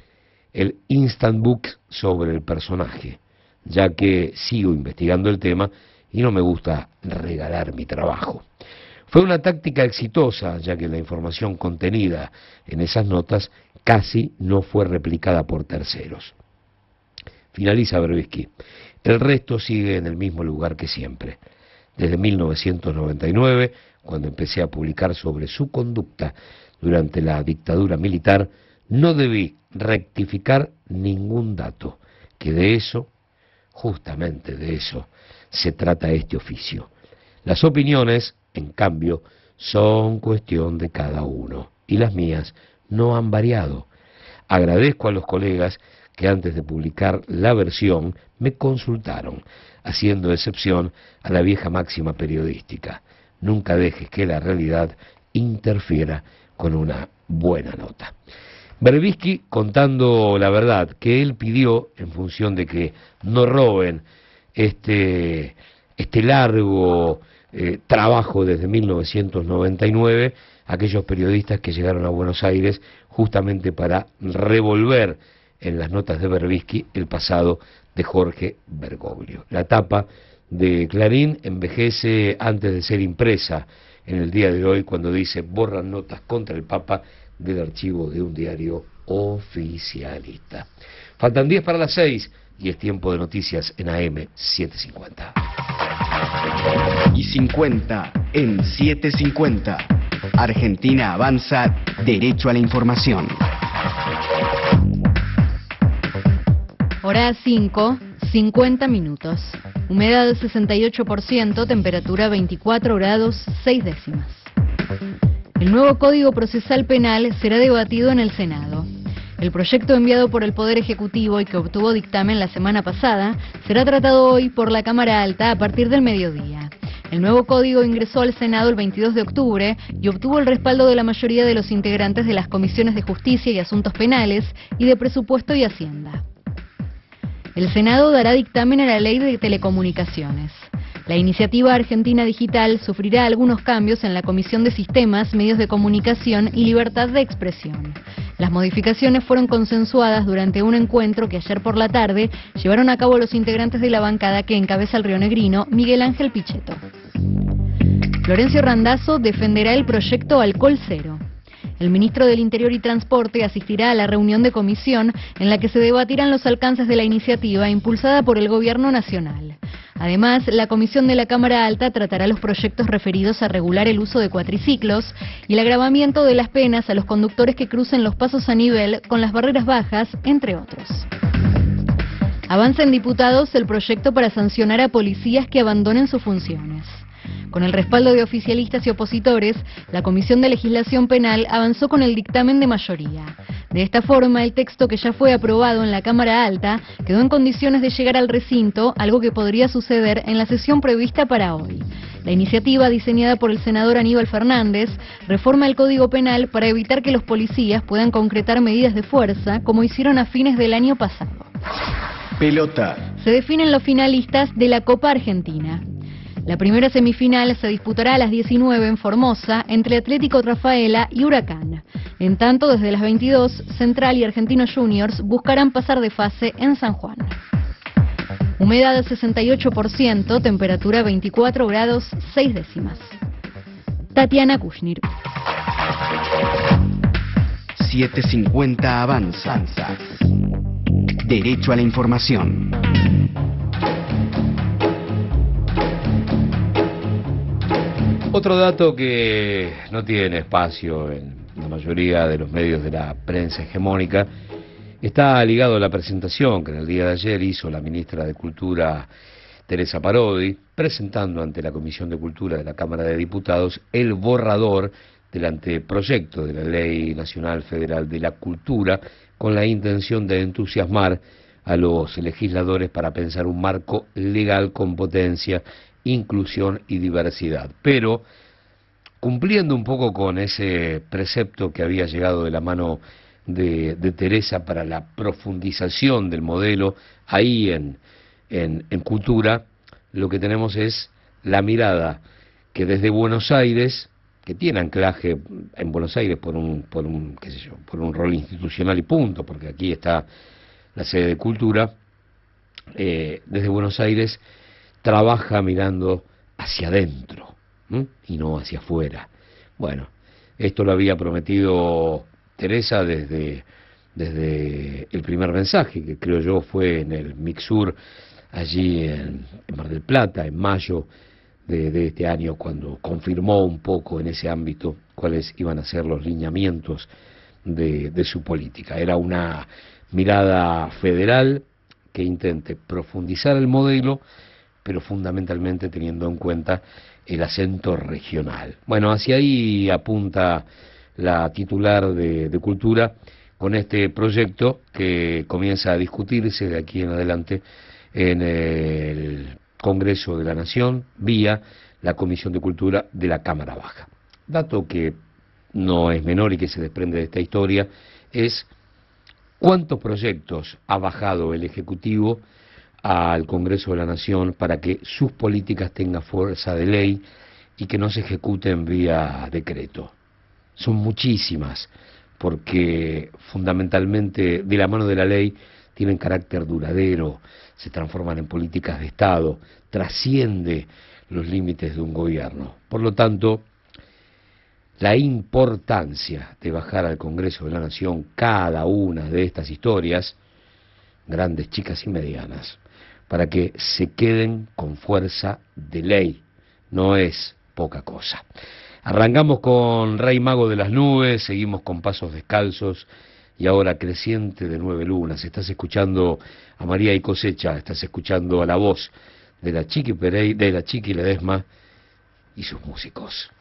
el instant book sobre el personaje, ya que sigo investigando el tema y no me gusta regalar mi trabajo. Fue una táctica exitosa, ya que la información contenida en esas notas casi no fue replicada por terceros. Finaliza Berbisky. El resto sigue en el mismo lugar que siempre. Desde mil novecientos noventa y nueve, cuando empecé a publicar sobre su conducta durante la dictadura militar, no debí rectificar ningún dato, que de eso, justamente de eso, se trata este oficio. Las opiniones, en cambio, son cuestión de cada uno, y las mías no han variado. Agradezco a los colegas que antes de publicar la versión me consultaron, haciendo excepción a la vieja máxima periodística: nunca dejes que la realidad interfiera con una buena nota. Berbisky contando la verdad que él pidió en función de que no roben este, este largo eh, trabajo desde mil novecientos noventa y nueve, aquellos periodistas que llegaron a Buenos Aires justamente para revolver en las notas de Berbisky el pasado de Jorge Bergoglio. La tapa de Clarín envejece antes de ser impresa en el día de hoy, cuando dice: borran notas contra el Papa del archivo de un diario oficialista. Faltan diez para las seis y es tiempo de noticias en A M setecientos cincuenta. Y cincuenta en setecientos cincuenta. Argentina avanza, derecho a la información. Hora cinco, cincuenta minutos. Humedad del sesenta y ocho por ciento, temperatura veinticuatro grados seis décimas. El nuevo Código Procesal Penal será debatido en el Senado. El proyecto enviado por el Poder Ejecutivo y que obtuvo dictamen la semana pasada será tratado hoy por la Cámara Alta a partir del mediodía. El nuevo código ingresó al Senado el veintidós de octubre y obtuvo el respaldo de la mayoría de los integrantes de las comisiones de Justicia y Asuntos Penales y de Presupuesto y Hacienda. El Senado dará dictamen a la Ley de Telecomunicaciones. La iniciativa Argentina Digital sufrirá algunos cambios en la Comisión de Sistemas, Medios de Comunicación y Libertad de Expresión. Las modificaciones fueron consensuadas durante un encuentro que ayer por la tarde llevaron a cabo los integrantes de la bancada que encabeza el rionegrino Miguel Ángel Pichetto. Florencio Randazzo defenderá el proyecto Alcohol Cero. El ministro del Interior y Transporte asistirá a la reunión de comisión en la que se debatirán los alcances de la iniciativa impulsada por el Gobierno Nacional. Además, la comisión de la Cámara Alta tratará los proyectos referidos a regular el uso de cuatriciclos y el agravamiento de las penas a los conductores que crucen los pasos a nivel con las barreras bajas, entre otros. Avanza en diputados el proyecto para sancionar a policías que abandonen sus funciones. Con el respaldo de oficialistas y opositores, la Comisión de Legislación Penal avanzó con el dictamen de mayoría. De esta forma, el texto que ya fue aprobado en la Cámara Alta quedó en condiciones de llegar al recinto, algo que podría suceder en la sesión prevista para hoy. La iniciativa, diseñada por el senador Aníbal Fernández, reforma el Código Penal para evitar que los policías puedan concretar medidas de fuerza, como hicieron a fines del año pasado. Pelota. Se definen los finalistas de la Copa Argentina. La primera semifinal se disputará a las diecinueve en Formosa entre Atlético Rafaela y Huracán. En tanto, desde las veintidós, Central y Argentinos Juniors buscarán pasar de fase en San Juan. Humedad del sesenta y ocho por ciento, temperatura veinticuatro grados seis décimas. Tatiana Kushnir. setecientos cincuenta Avanza. Derecho a la información. Otro dato que no tiene espacio en la mayoría de los medios de la prensa hegemónica está ligado a la presentación que en el día de ayer hizo la ministra de Cultura, Teresa Parodi, presentando ante la Comisión de Cultura de la Cámara de Diputados el borrador del anteproyecto de la Ley Nacional Federal de la Cultura, con la intención de entusiasmar a los legisladores para pensar un marco legal con potencia, inclusión y diversidad. Pero, cumpliendo un poco con ese precepto que había llegado de la mano de, de Teresa para la profundización del modelo ahí en, en, en cultura, lo que tenemos es la mirada que desde Buenos Aires, que tiene anclaje en Buenos Aires por un, por un, qué sé yo, por un rol institucional y punto, porque aquí está la sede de Cultura, eh, desde Buenos Aires trabaja mirando hacia adentro, ¿m? y no hacia afuera. Bueno, esto lo había prometido Teresa desde, desde el primer mensaje, que creo yo fue en el Mixur, allí en, en Mar del Plata, en mayo de, de este año, cuando confirmó un poco en ese ámbito cuáles iban a ser los lineamientos de, de su política. Era una mirada federal que intente profundizar el modelo, pero fundamentalmente teniendo en cuenta el acento regional. Bueno, hacia ahí apunta la titular de, de Cultura con este proyecto que comienza a discutirse de aquí en adelante en el Congreso de la Nación, vía la Comisión de Cultura de la Cámara Baja. Dato que no es menor y que se desprende de esta historia es cuántos proyectos ha bajado el Ejecutivo al Congreso de la Nación para que sus políticas tengan fuerza de ley y que no se ejecuten vía decreto. Son muchísimas, porque fundamentalmente de la mano de la ley tienen carácter duradero, se transforman en políticas de Estado, trasciende los límites de un gobierno. Por lo tanto, la importancia de bajar al Congreso de la Nación cada una de estas historias, grandes, chicas y medianas, para que se queden con fuerza de ley, no es poca cosa. Arrancamos con Rey Mago de las Nubes, seguimos con Pasos Descalzos y ahora Creciente de Nueve Lunas. Estás escuchando a María y Cosecha, estás escuchando a la voz de la Chiqui Pereira, de la Chiqui Ledesma y sus músicos.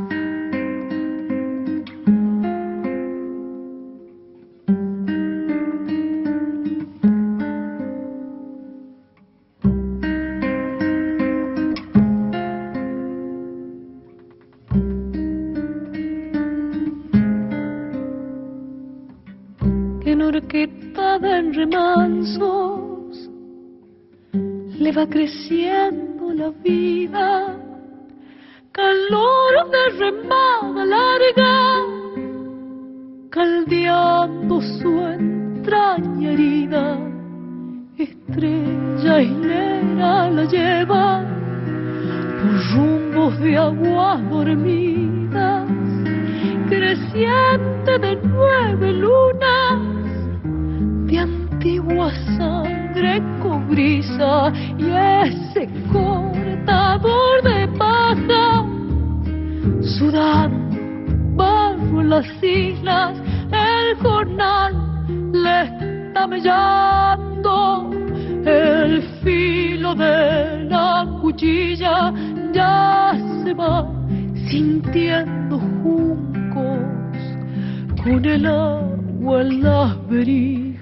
Remansos le va creciendo la vida, calor de remada larga, caldeando su entraña herida, estrella hilera la lleva por rumbos de aguas dormidas, creciente de nueve lunas, de antigua sangre con brisa y ese cortador de paja, sudando bajo las islas, el jornal le está mellando, el filo de la cuchilla ya se va sintiendo juncos con el agua en las verijas.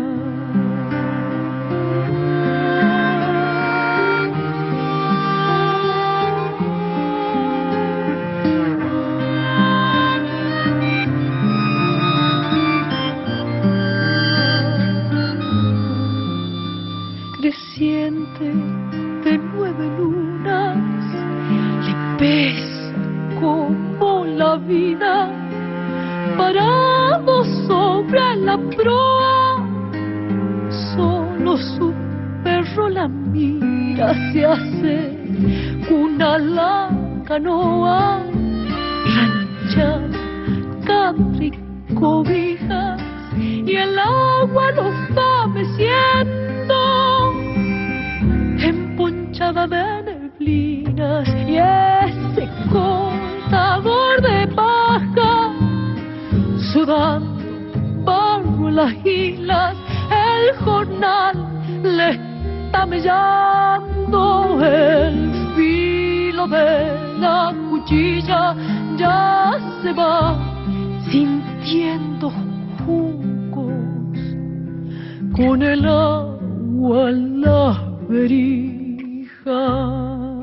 Creciente de nueve lunas, le pesa como la vida, parado sobre la proa, solo su perro la mira, se hace una la canoa, ranchada, catre y cobijas, y el agua lo va meciendo, emponchada de neblinas, y ese contador de paja, sudando bajo las islas, el jornal le está mellando, el filo de la cuchilla ya se va sintiendo juncos con el agua en las verijas.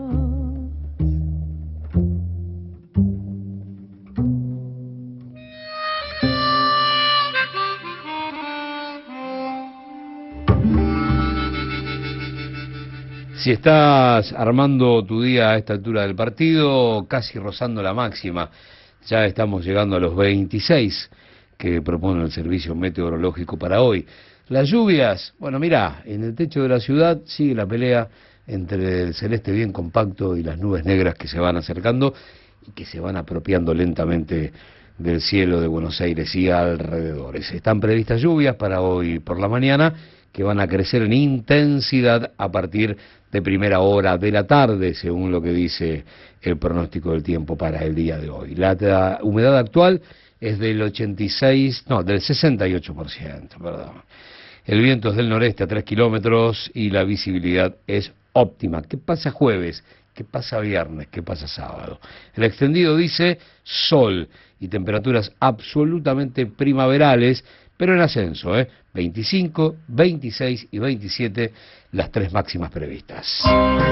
Si estás armando tu día a esta altura del partido, casi rozando la máxima, ya estamos llegando a los veintiséis que propone el Servicio Meteorológico para hoy. Las lluvias, bueno, mirá, en el techo de la ciudad sigue la pelea entre el celeste bien compacto y las nubes negras que se van acercando y que se van apropiando lentamente del cielo de Buenos Aires y alrededores. Están previstas lluvias para hoy por la mañana que van a crecer en intensidad a partir de primera hora de la tarde, según lo que dice el pronóstico del tiempo para el día de hoy. La, la humedad actual es del ochenta y seis, no, del sesenta y ocho por ciento, perdón. El viento es del noreste a tres kilómetros y la visibilidad es óptima. ¿Qué pasa jueves? ¿Qué pasa viernes? ¿Qué pasa sábado? El extendido dice sol y temperaturas absolutamente primaverales, pero en ascenso, ¿eh? veinticinco, veintiséis y veintisiete, las tres máximas previstas.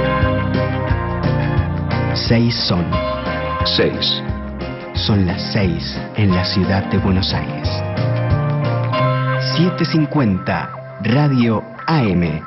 Seis son. Seis. Son las seis en la ciudad de Buenos Aires. setecientos cincuenta, Radio A M.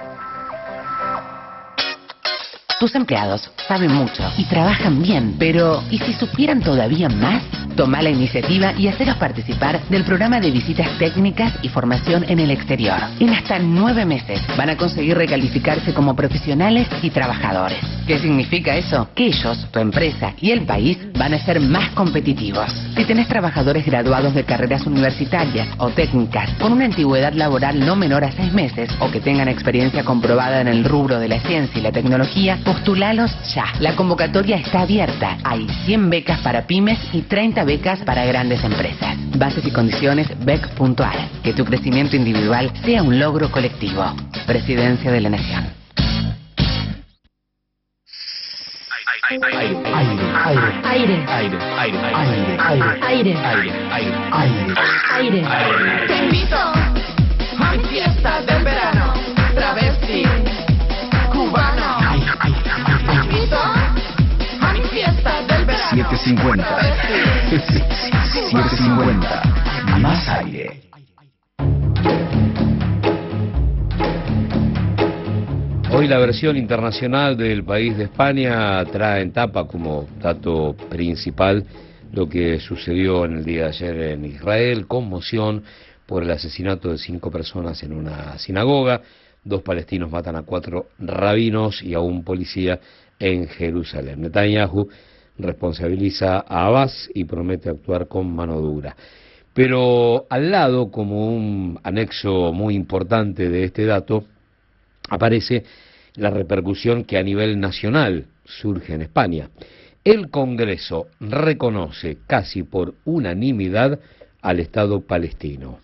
Tus empleados saben mucho y trabajan bien, pero ¿y si supieran todavía más? Toma la iniciativa y haceros participar del programa de visitas técnicas y formación en el exterior. En hasta nueve meses van a conseguir recalificarse como profesionales y trabajadores. ¿Qué significa eso? Que ellos, tu empresa y el país van a ser más competitivos. Si tenés trabajadores graduados de carreras universitarias o técnicas con una antigüedad laboral no menor a seis meses o que tengan experiencia comprobada en el rubro de la ciencia y la tecnología, postulalos ya. La convocatoria está abierta. Hay cien becas para pymes y treinta becas para grandes empresas. Bases y condiciones B E C punto A R. Que tu crecimiento individual sea un logro colectivo. Presidencia de la Nación. Aire, aire, aire, Aire, aire, aire, aire, aire, aire, aire, aire, aire. Te invito a mi fiesta del verano, travesti, cubano. Te invito a mi fiesta del verano, setecientos cincuenta. setecientos cincuenta. Más aire. Hoy la versión internacional del país de España trae en tapa como dato principal lo que sucedió en el día de ayer en Israel, conmoción por el asesinato de cinco personas en una sinagoga, dos palestinos matan a cuatro rabinos y a un policía en Jerusalén. Netanyahu responsabiliza a Abbas y promete actuar con mano dura. Pero al lado, como un anexo muy importante de este dato, aparece la repercusión que a nivel nacional surge en España. El Congreso reconoce casi por unanimidad al Estado palestino.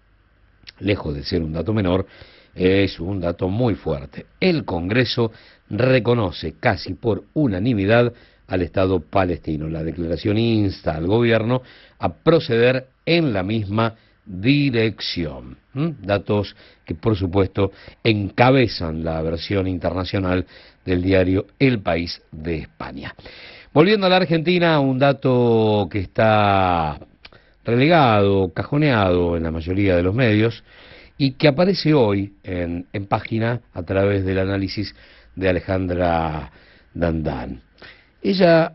Lejos de ser un dato menor, es un dato muy fuerte. El Congreso reconoce casi por unanimidad al Estado palestino. La declaración insta al gobierno a proceder en la misma dirección. ¿Mm? Datos que, por supuesto, encabezan la versión internacional del diario El País de España. Volviendo a la Argentina, un dato que está relegado, cajoneado en la mayoría de los medios y que aparece hoy en, en página a través del análisis de Alejandra Dandán. Ella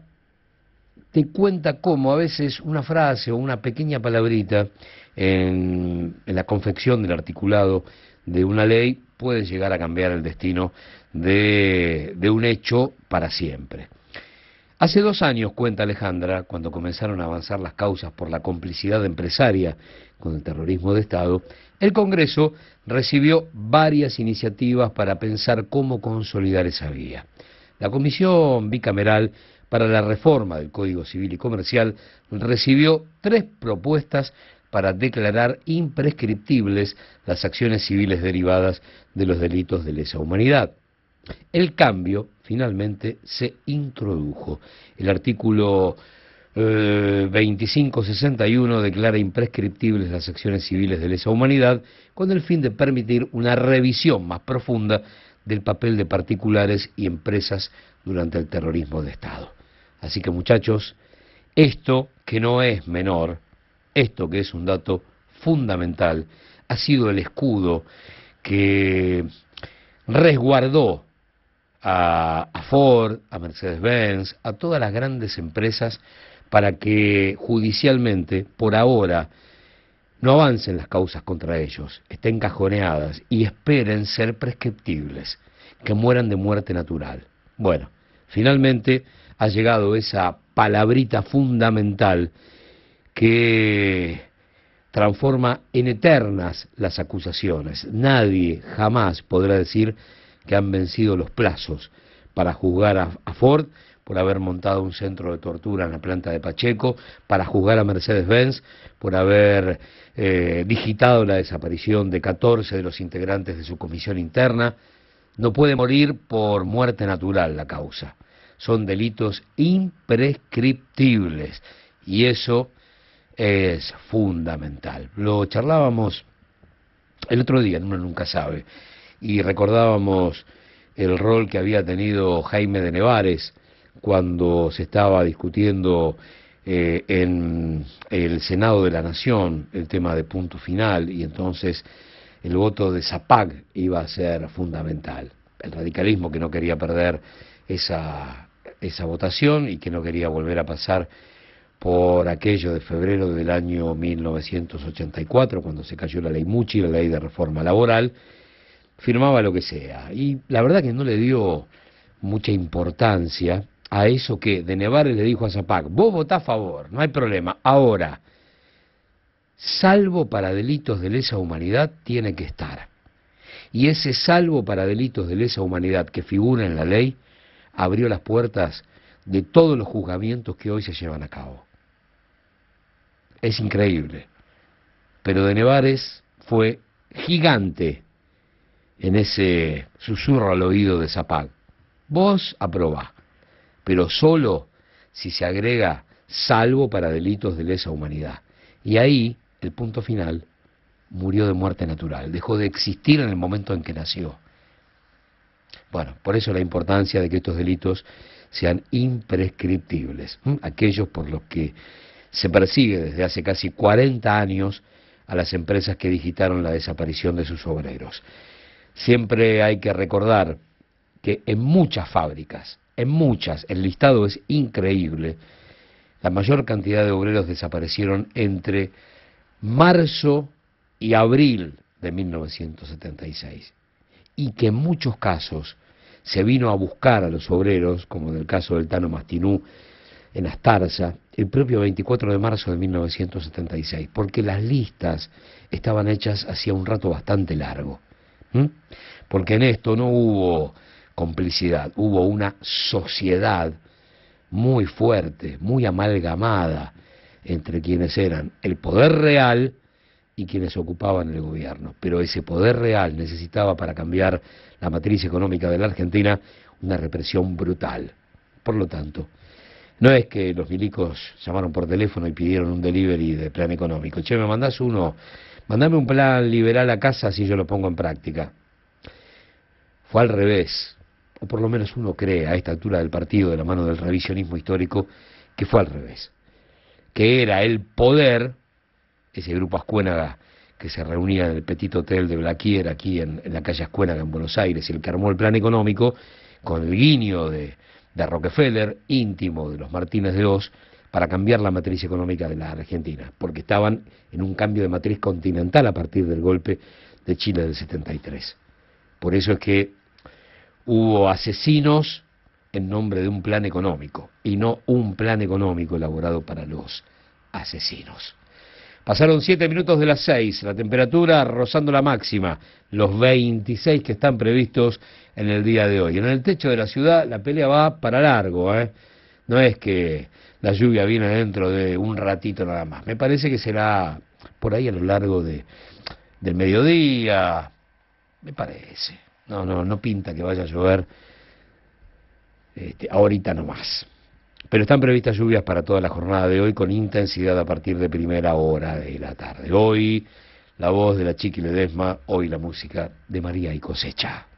te cuenta cómo a veces una frase o una pequeña palabrita en, en la confección del articulado de una ley puede llegar a cambiar el destino de, de un hecho para siempre. Hace dos años, cuenta Alejandra, cuando comenzaron a avanzar las causas por la complicidad empresaria con el terrorismo de Estado, el Congreso recibió varias iniciativas para pensar cómo consolidar esa vía. La Comisión Bicameral para la Reforma del Código Civil y Comercial recibió tres propuestas para declarar imprescriptibles las acciones civiles derivadas de los delitos de lesa humanidad. El cambio finalmente se introdujo. El artículo eh, veinticinco sesenta y uno declara imprescriptibles las acciones civiles de lesa humanidad con el fin de permitir una revisión más profunda del papel de particulares y empresas durante el terrorismo de Estado. Así que, muchachos, esto que no es menor, esto que es un dato fundamental, ha sido el escudo que resguardó a, a Ford, a Mercedes-Benz, a todas las grandes empresas para que judicialmente, por ahora, no avancen las causas contra ellos, estén cajoneadas y esperen ser prescriptibles, que mueran de muerte natural. Bueno, finalmente ha llegado esa palabrita fundamental que transforma en eternas las acusaciones. Nadie jamás podrá decir que han vencido los plazos para juzgar a, a Ford por haber montado un centro de tortura en la planta de Pacheco, para juzgar a Mercedes-Benz por haber eh, digitado la desaparición de catorce de los integrantes de su comisión interna. No puede morir por muerte natural la causa. Son delitos imprescriptibles y eso es fundamental. Lo charlábamos el otro día, uno nunca sabe, y recordábamos el rol que había tenido Jaime de Nevares cuando se estaba discutiendo eh, en el Senado de la Nación el tema de punto final, y entonces el voto de Zapag iba a ser fundamental. El radicalismo, que no quería perder esa, esa votación y que no quería volver a pasar por aquello de febrero del año mil novecientos ochenta y cuatro, cuando se cayó la ley Muchi, la ley de reforma laboral, firmaba lo que sea. Y la verdad que no le dio mucha importancia a eso que de Nevares le dijo a Zapag: vos votá a favor, no hay problema. Ahora, salvo para delitos de lesa humanidad, tiene que estar. Y ese salvo para delitos de lesa humanidad que figura en la ley abrió las puertas de todos los juzgamientos que hoy se llevan a cabo. Es increíble, pero de Nevares fue gigante en ese susurro al oído de Zapag: vos aprobá, pero solo si se agrega salvo para delitos de lesa humanidad. Y ahí, el punto final, murió de muerte natural, dejó de existir en el momento en que nació. Bueno, por eso la importancia de que estos delitos sean imprescriptibles, ¿m? aquellos por los que se persigue desde hace casi cuarenta años a las empresas que digitaron la desaparición de sus obreros. Siempre hay que recordar que en muchas fábricas, en muchas, el listado es increíble, la mayor cantidad de obreros desaparecieron entre marzo y abril de mil novecientos setenta y seis, y que en muchos casos se vino a buscar a los obreros, como en el caso del Tano Mastinú en Astarza, el propio veinticuatro de marzo de mil novecientos setenta y seis, porque las listas estaban hechas hacía un rato bastante largo. ¿Mm? porque en esto no hubo complicidad, hubo una sociedad muy fuerte, muy amalgamada entre quienes eran el poder real y quienes ocupaban el gobierno. Pero ese poder real necesitaba para cambiar la matriz económica de la Argentina una represión brutal. Por lo tanto, no es que los milicos llamaron por teléfono y pidieron un delivery de plan económico. Che, me mandás uno, mandame un plan liberal a casa así yo lo pongo en práctica. Fue al revés, o por lo menos uno cree a esta altura del partido, de la mano del revisionismo histórico, que fue al revés. Que era el poder, ese grupo Ascuénaga que se reunía en el Petit Hotel de Blaquier, aquí en, en la calle Ascuénaga en Buenos Aires, el que armó el plan económico, con el guiño de, de Rockefeller, íntimo de los Martínez de Oz, para cambiar la matriz económica de la Argentina, porque estaban en un cambio de matriz continental a partir del golpe de Chile del setenta y tres. Por eso es que hubo asesinos en nombre de un plan económico, y no un plan económico elaborado para los asesinos. Pasaron siete minutos de las seis, la temperatura rozando la máxima, los veintiséis que están previstos en el día de hoy. En el techo de la ciudad la pelea va para largo, ¿eh? No es que la lluvia viene dentro de un ratito nada más. Me parece que será por ahí a lo largo de, del mediodía, me parece. No, no, no pinta que vaya a llover este, ahorita nomás. Pero están previstas lluvias para toda la jornada de hoy con intensidad a partir de primera hora de la tarde. Hoy la voz de la Chiqui Ledesma, hoy la música de María y Cosecha.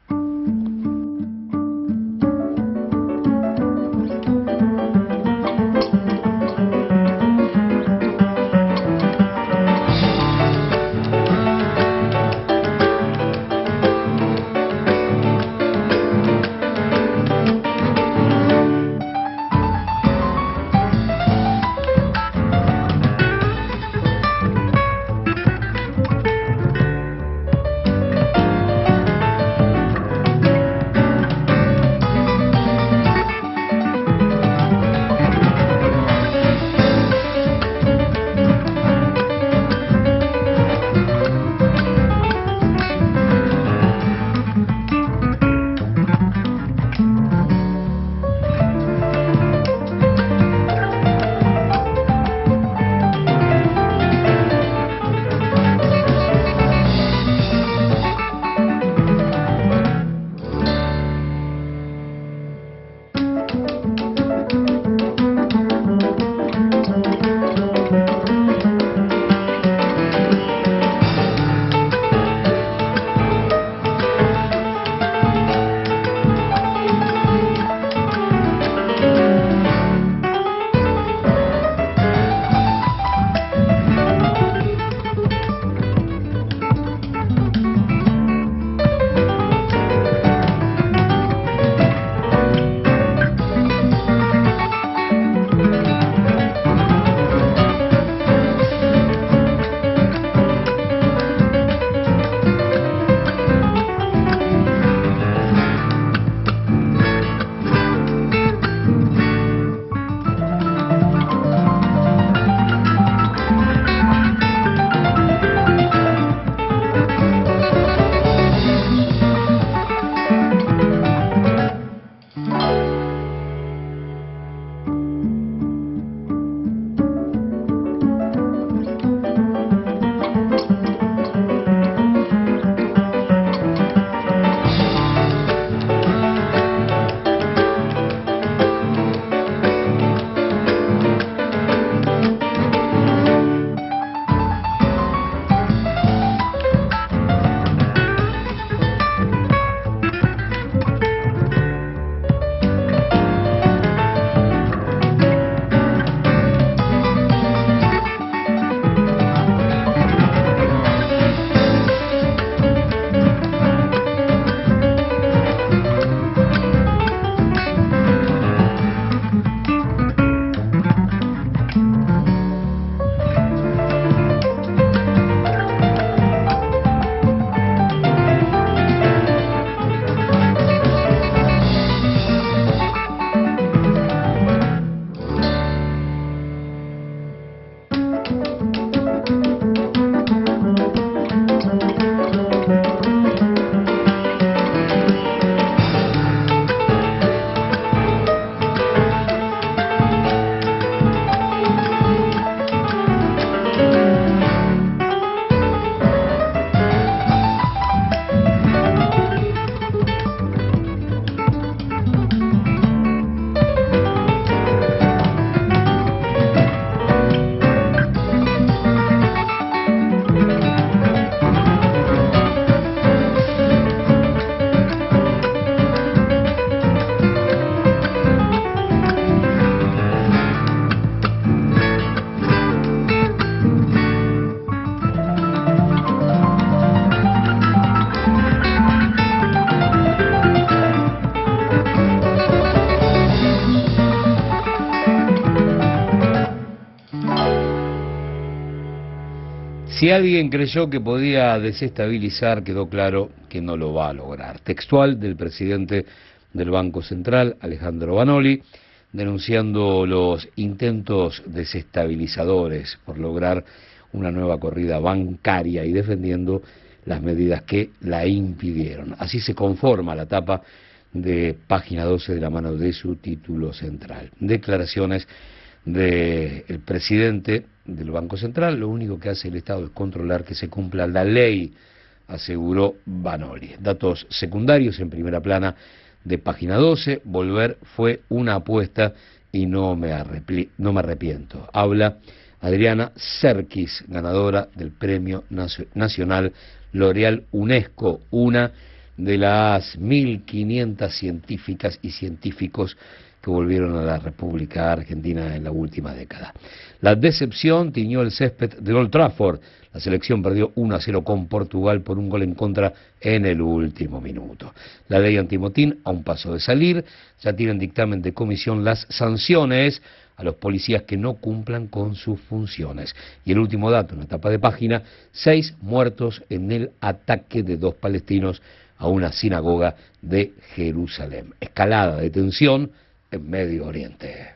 Si alguien creyó que podía desestabilizar, quedó claro que no lo va a lograr. Textual del presidente del Banco Central, Alejandro Vanoli, denunciando los intentos desestabilizadores por lograr una nueva corrida bancaria y defendiendo las medidas que la impidieron. Así se conforma la tapa de página doce de la mano de su título central. Declaraciones del presidente del Banco Central: lo único que hace el Estado es controlar que se cumpla la ley, aseguró Vanoli. Datos secundarios en primera plana de página doce: volver fue una apuesta y no me, arrepli- no me arrepiento. Habla Adriana Serkis, ganadora del Premio Nacional L'Oréal UNESCO, una de las mil quinientas científicas y científicos que volvieron a la República Argentina en la última década. La decepción tiñó el césped de Old Trafford. La selección perdió uno a cero con Portugal por un gol en contra en el último minuto. La ley antimotín a un paso de salir. Ya tienen dictamen de comisión las sanciones a los policías que no cumplan con sus funciones. Y el último dato, en la tapa de página: seis muertos en el ataque de dos palestinos a una sinagoga de Jerusalén. Escalada de tensión en Medio Oriente.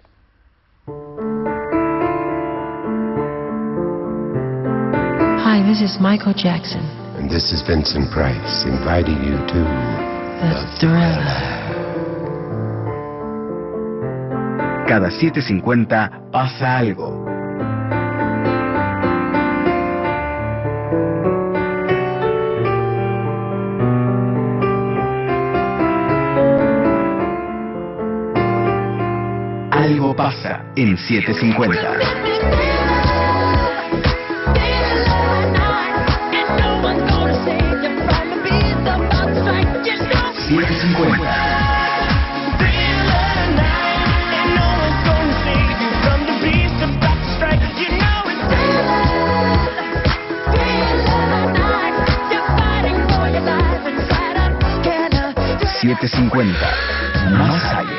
Hi, this is Michael Jackson. And this is Vincent Price, inviting you to The Thriller. Cada siete cincuenta pasa algo. Algo pasa en siete cincuenta. siete cincuenta. siete cincuenta. Más allá.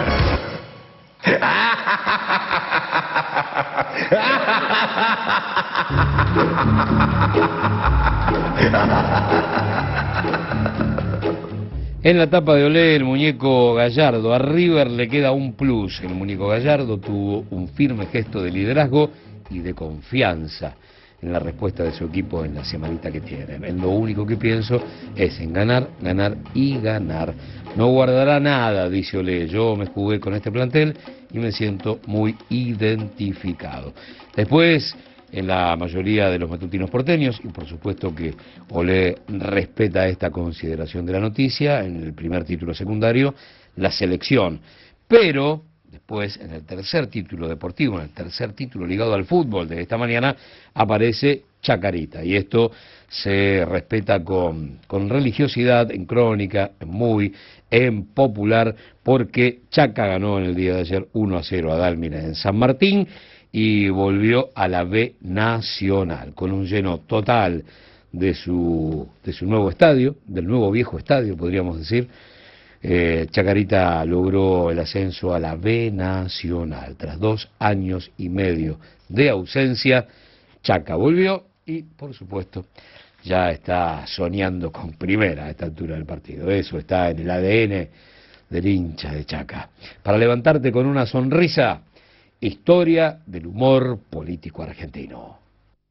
En la tapa de Olé, el muñeco Gallardo. A River le queda un plus. El muñeco Gallardo tuvo un firme gesto de liderazgo y de confianza en la respuesta de su equipo en la semanita que tienen. En lo único que pienso es en ganar, ganar y ganar. No guardará nada, dice Olé. Yo me jugué con este plantel y me siento muy identificado. Después, en la mayoría de los matutinos porteños, y por supuesto que Olé respeta esta consideración de la noticia, en el primer título secundario, la selección. Pero después, en el tercer título deportivo, en el tercer título ligado al fútbol de esta mañana, aparece Chacarita. Y esto se respeta con, con religiosidad, en crónica, en muy, en popular, porque Chaca ganó en el día de ayer uno a cero a Dálmine en San Martín y volvió a la B Nacional, con un lleno total de su, de su nuevo estadio, del nuevo viejo estadio, podríamos decir. Eh, Chacarita logró el ascenso a la B Nacional. Tras dos años y medio de ausencia, Chaca volvió y, por supuesto, ya está soñando con primera a esta altura del partido. Eso está en el A D N del hincha de Chaca. Para levantarte con una sonrisa, historia del humor político argentino.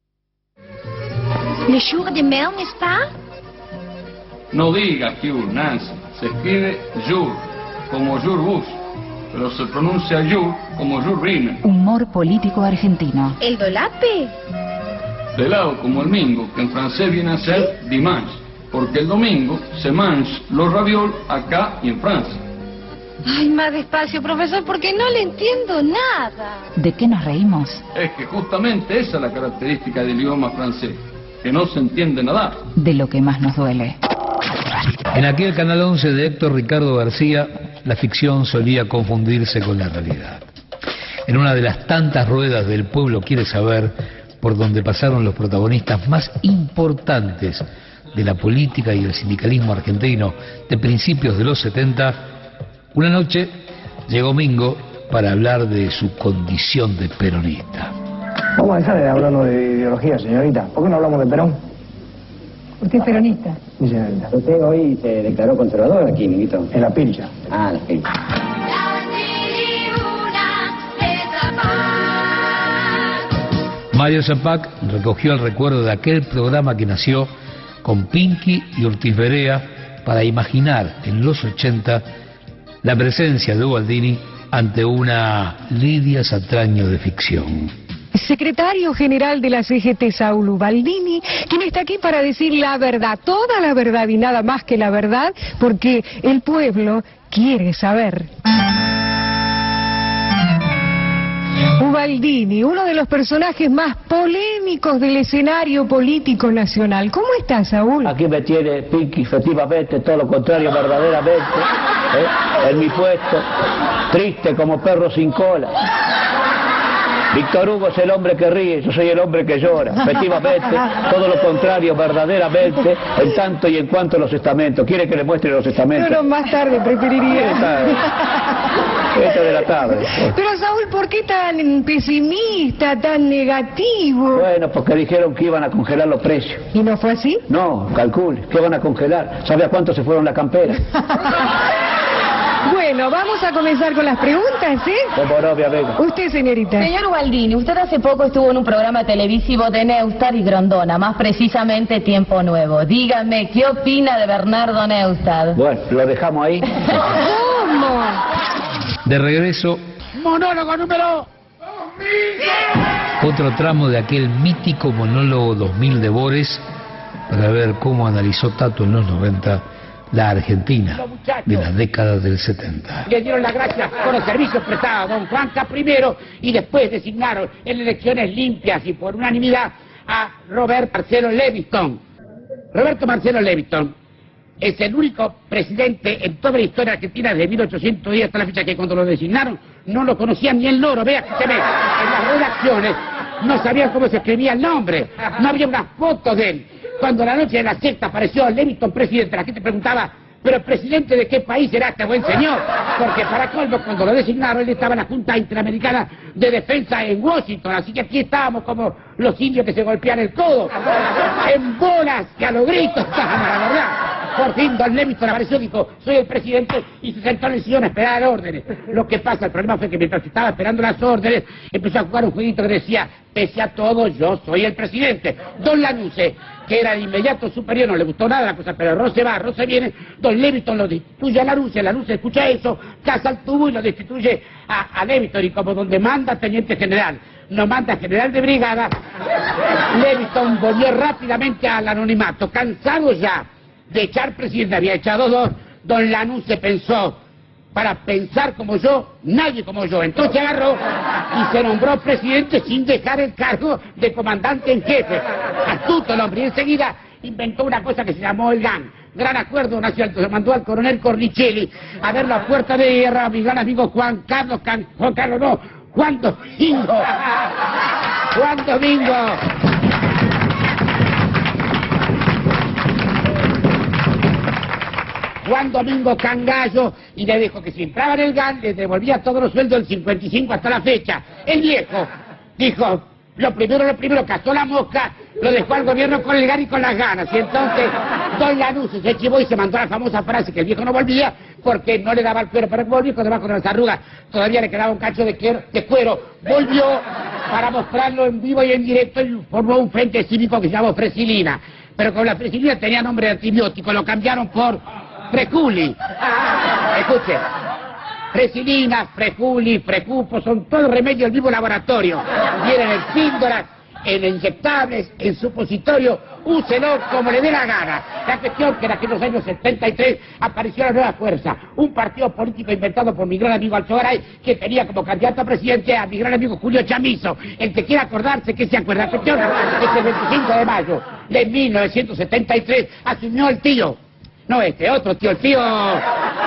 ¿Le jour de mer, n'est-ce pas? No diga jour, Nancy. Se escribe jour, como Jour Bush, pero se pronuncia jour como Jour Rime. Humor político argentino. ¿El dolape? De lado como el mingo, que en francés viene a ser ¿Sí? dimanche, porque el domingo se mange los ravioles acá y en Francia. Ay, más despacio, profesor, porque no le entiendo nada. ¿De qué nos reímos? Es que justamente esa es la característica del idioma francés, que no se entiende nada. De lo que más nos duele. En aquel Canal once de Héctor Ricardo García, la ficción solía confundirse con la realidad. En una de las tantas ruedas del pueblo quiere saber, por donde pasaron los protagonistas más importantes de la política y el sindicalismo argentino de principios de los setenta, una noche llegó Mingo para hablar de su condición de peronista. Vamos a dejar de hablando de ideología, señorita. ¿Por qué no hablamos de Perón? ¿Usted es peronista? Sí, señorita. Usted hoy se declaró conservador aquí, Miguito. En la pilcha. Ah, la pilcha. Mario Zapac recogió el recuerdo de aquel programa que nació con Pinky y Ortiz Berea para imaginar en los ochenta la presencia de Ubaldini ante una Lidia Satraño de ficción. Secretario General de la C G T, Saúl Ubaldini, quien está aquí para decir la verdad, toda la verdad y nada más que la verdad, porque el pueblo quiere saber. Ubaldini, uno de los personajes más polémicos del escenario político nacional. ¿Cómo está, Saúl? Aquí me tiene Pinky, efectivamente, todo lo contrario, verdaderamente, ¿eh? En mi puesto, triste como perro sin cola. Víctor Hugo es el hombre que ríe, yo soy el hombre que llora. Efectivamente, todo lo contrario, verdaderamente, en tanto y en cuanto a los estamentos. ¿Quiere que le muestre los estamentos? Pero más tarde preferiría. Esta de la tarde. Pero Saúl, ¿por qué tan pesimista, tan negativo? Bueno, porque dijeron que iban a congelar los precios. ¿Y no fue así? No, calcule, que van a congelar. ¿Sabe a cuánto se fueron la campera? Bueno, vamos a comenzar con las preguntas, ¿eh? Como novia, venga. Usted, señorita. Señor Ubaldini, usted hace poco estuvo en un programa televisivo de Neustadt y Grondona, más precisamente Tiempo Nuevo. Dígame, ¿qué opina de Bernardo Neustadt? Bueno, lo dejamos ahí. ¿Cómo? De regreso, Monólogo número otro tramo de aquel mítico monólogo dos mil de Bores para ver cómo analizó Tato en los noventa la Argentina de la década del setenta. Le dieron las gracias por los servicios prestados a don Juanca primero y después designaron en elecciones limpias y por unanimidad a Roberto Marcelo Leviton. Roberto Marcelo Leviton es el único presidente en toda la historia argentina desde mil ochocientos diez hasta la fecha que cuando lo designaron no lo conocían ni el loro. Vea que se ve en las redacciones, no sabían cómo se escribía el nombre, no había una foto de él. Cuando la noche de la sexta apareció Leviton presidente, la gente preguntaba, ¿pero presidente de qué país era este buen señor? Porque para colmo, cuando lo designaron, él estaba en la Junta Interamericana de Defensa en Washington, así que aquí estábamos como los indios que se golpean el codo, en bolas que a los gritos estábamos, la verdad. Por fin don Leviton apareció, dijo, soy el presidente, y se sentó en el sillón a esperar órdenes. Lo que pasa, el problema fue que mientras estaba esperando las órdenes, empezó a jugar un jueguito que decía, pese a todo, yo soy el presidente. Don Lanusse, que era de inmediato superior, no le gustó nada la cosa, pero Ross se va, Ross se viene, don Leviton lo destituye a Lanusse, Lanusse escucha eso, caza el tubo y lo destituye a, a Leviton, y como donde manda teniente general, no manda general de brigada, Leviton volvió rápidamente al anonimato, cansado ya de echar presidente, había echado dos, don Lanusse pensó, para pensar como yo, nadie como yo, entonces agarró y se nombró presidente sin dejar el cargo de comandante en jefe. Astuto el hombre, y enseguida inventó una cosa que se llamó el G A N, Gran Acuerdo Nacional, se mandó al coronel Cornicelli a ver la puerta de guerra a mi gran amigo Juan Carlos, Can... Juan Carlos no, Juan Domingo, Juan Domingo. Juan Domingo Cangallo, y le dijo que si entraba en el G A N le devolvía todos los sueldos del cincuenta y cinco hasta la fecha. El viejo dijo, lo primero, lo primero, cazó la mosca, lo dejó al gobierno con el G A N y con las ganas. Y entonces don Lanusse se chivó y se mandó la famosa frase que el viejo no volvía porque no le daba el cuero, pero volvió con debajo de las arrugas, todavía le quedaba un cacho de cuero, de cuero. Volvió para mostrarlo en vivo y en directo y formó un frente cívico que se llamó Fresilina. Pero como la Fresilina tenía nombre de antibiótico, lo cambiaron por Freculi. Escuche, Fresilina, Freculi, Frecupo, son todos remedios del mismo laboratorio. Vienen en píldoras, en inyectables, en supositorio, úselo como le dé la gana. La cuestión que en aquellos años setenta y tres apareció la Nueva Fuerza, un partido político inventado por mi gran amigo Alzogaray, que tenía como candidato a presidente a mi gran amigo Julio Chamizo. El que quiera acordarse, que se acuerda. La cuestión es que el veinticinco de mayo de mil novecientos setenta y tres asumió el tío. No este, otro tío, el tío...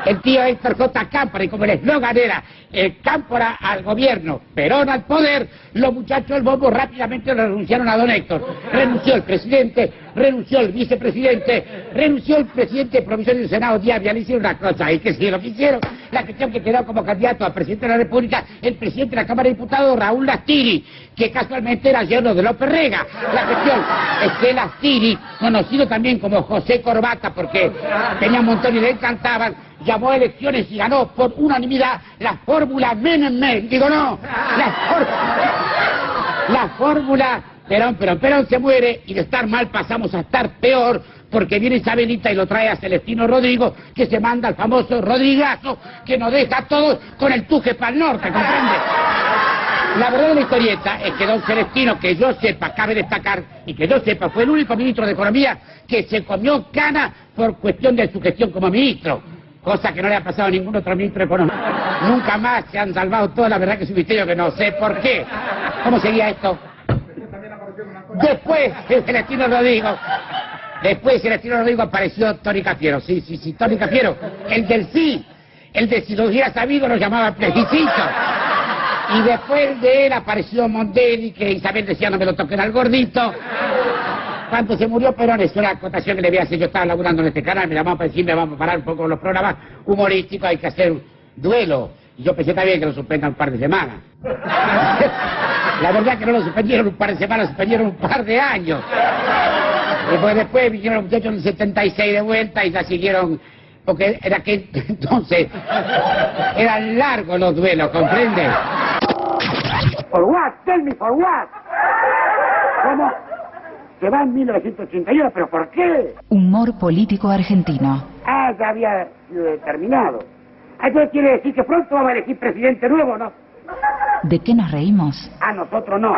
el tío Héctor J. Cámpora, y como el eslogan era el Cámpora al gobierno, Perón al poder, los muchachos del bombo rápidamente renunciaron a don Héctor. Renunció el presidente, renunció el vicepresidente, renunció el presidente provisorio del Senado Diabia, le hicieron una cosa, y que si lo que hicieron, la cuestión que quedó como candidato a presidente de la República, el presidente de la Cámara de Diputados, Raúl Lastiri, que casualmente era yerno de López Rega. La cuestión es que Lastiri, conocido también como José Corbata, porque tenía un montón y le encantaban, llamó a elecciones y ganó por unanimidad la fórmula Menem-Menem. Digo, no, la fórmula, la fórmula Perón, Perón, Perón se muere, y de estar mal pasamos a estar peor, porque viene Isabelita y lo trae a Celestino Rodrigo, que se manda al famoso Rodrigazo, que nos deja a todos con el tuje para el norte, ¿comprende? La verdad de la historieta es que don Celestino, que yo sepa, cabe destacar, y que yo sepa, fue el único ministro de Economía que se comió cana por cuestión de su gestión como ministro, cosa que no le ha pasado a ningún otro ministro de Economía. Nunca más se han salvado todas, la verdad que es un misterio que no sé por qué. ¿Cómo seguía esto? Después de Celestino Rodrigo, después de Celestino Rodrigo apareció Tony Cafiero, sí, sí, sí, Tony Cafiero, el del sí, el de si lo hubiera sabido lo llamaba plebiscito. Y después de él apareció Mondelli, que Isabel decía no me lo toquen al gordito. Cuando se murió Perón, es una acotación que le voy a hacer, yo estaba laburando en este canal, me llamaban para decirme vamos a parar un poco los programas humorísticos, hay que hacer un duelo. Y yo pensé también que lo suspendan un par de semanas. La verdad que no lo suspendieron un par de semanas, lo suspendieron un par de años. Y pues después vinieron los muchachos en el setenta y seis de vuelta y ya siguieron, porque era que entonces eran largos los duelos, ¿comprende? For what? Tell me for what? ¿Cómo? Se va en mil novecientos ochenta y uno, ¿pero por qué? Humor político argentino. Ah, ya había sido determinado. Entonces quiere decir que pronto vamos a elegir presidente nuevo, ¿no? ¿De qué nos reímos? A nosotros no.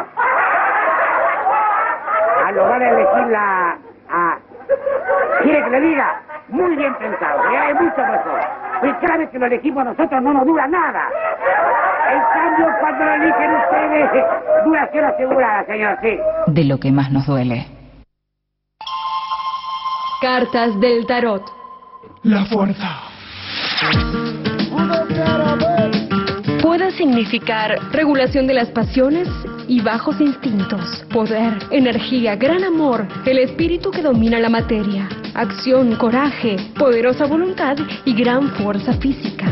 A lo van a elegir la... A... ¿Quiere que le diga? Muy bien pensado, ya hay mucho mejor. Pues cada vez que lo elegimos nosotros no nos dura nada. En cambio, cuando lo eligen ustedes, duración asegurada, señor, sí. De lo que más nos duele. Cartas del tarot. La fuerza. Puede significar regulación de las pasiones y bajos instintos, poder, energía, gran amor, el espíritu que domina la materia, acción, coraje, poderosa voluntad y gran fuerza física.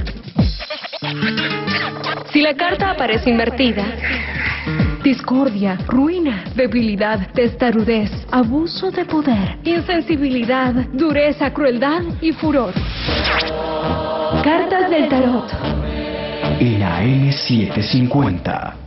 Si la carta aparece invertida, discordia, ruina, debilidad, testarudez, abuso de poder, insensibilidad, dureza, crueldad y furor. Cartas del tarot. En A M setecientos cincuenta.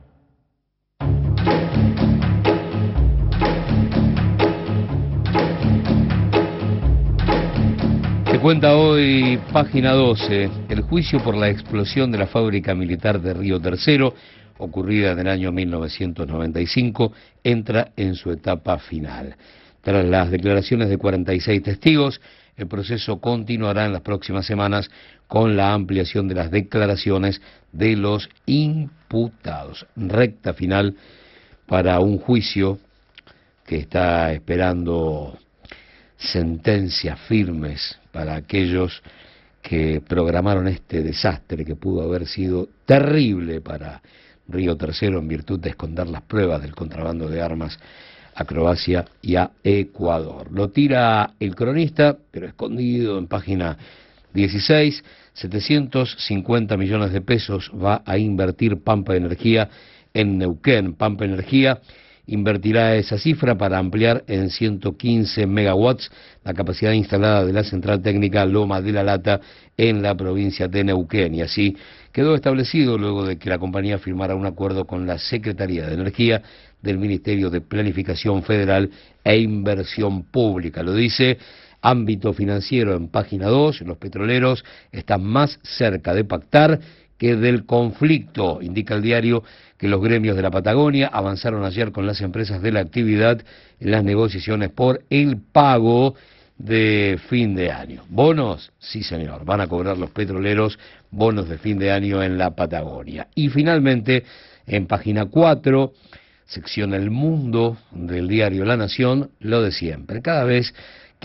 Se cuenta hoy, página doce, el juicio por la explosión de la fábrica militar de Río Tercero, ocurrida en el año mil novecientos noventa y cinco, entra en su etapa final. Tras las declaraciones de cuarenta y seis testigos, el proceso continuará en las próximas semanas con la ampliación de las declaraciones de los imputados. Recta final para un juicio que está esperando sentencias firmes para aquellos que programaron este desastre que pudo haber sido terrible para Río Tercero en virtud de esconder las pruebas del contrabando de armas a Croacia y a Ecuador. Lo tira el cronista, pero escondido en página dieciséis, setecientos cincuenta millones de pesos va a invertir Pampa Energía en Neuquén. Pampa Energía invertirá esa cifra para ampliar en ciento quince megawatts la capacidad instalada de la central técnica Loma de la Lata en la provincia de Neuquén. Y así quedó establecido luego de que la compañía firmara un acuerdo con la Secretaría de Energía del Ministerio de Planificación Federal e Inversión Pública. Lo dice Ámbito Financiero en página dos, los petroleros están más cerca de pactar que del conflicto, indica el diario que los gremios de la Patagonia avanzaron ayer con las empresas de la actividad en las negociaciones por el pago de fin de año. ¿Bonos? Sí, señor, van a cobrar los petroleros bonos de fin de año en la Patagonia. Y finalmente, en página cuatro, sección El Mundo del diario La Nación, lo de siempre. Cada vez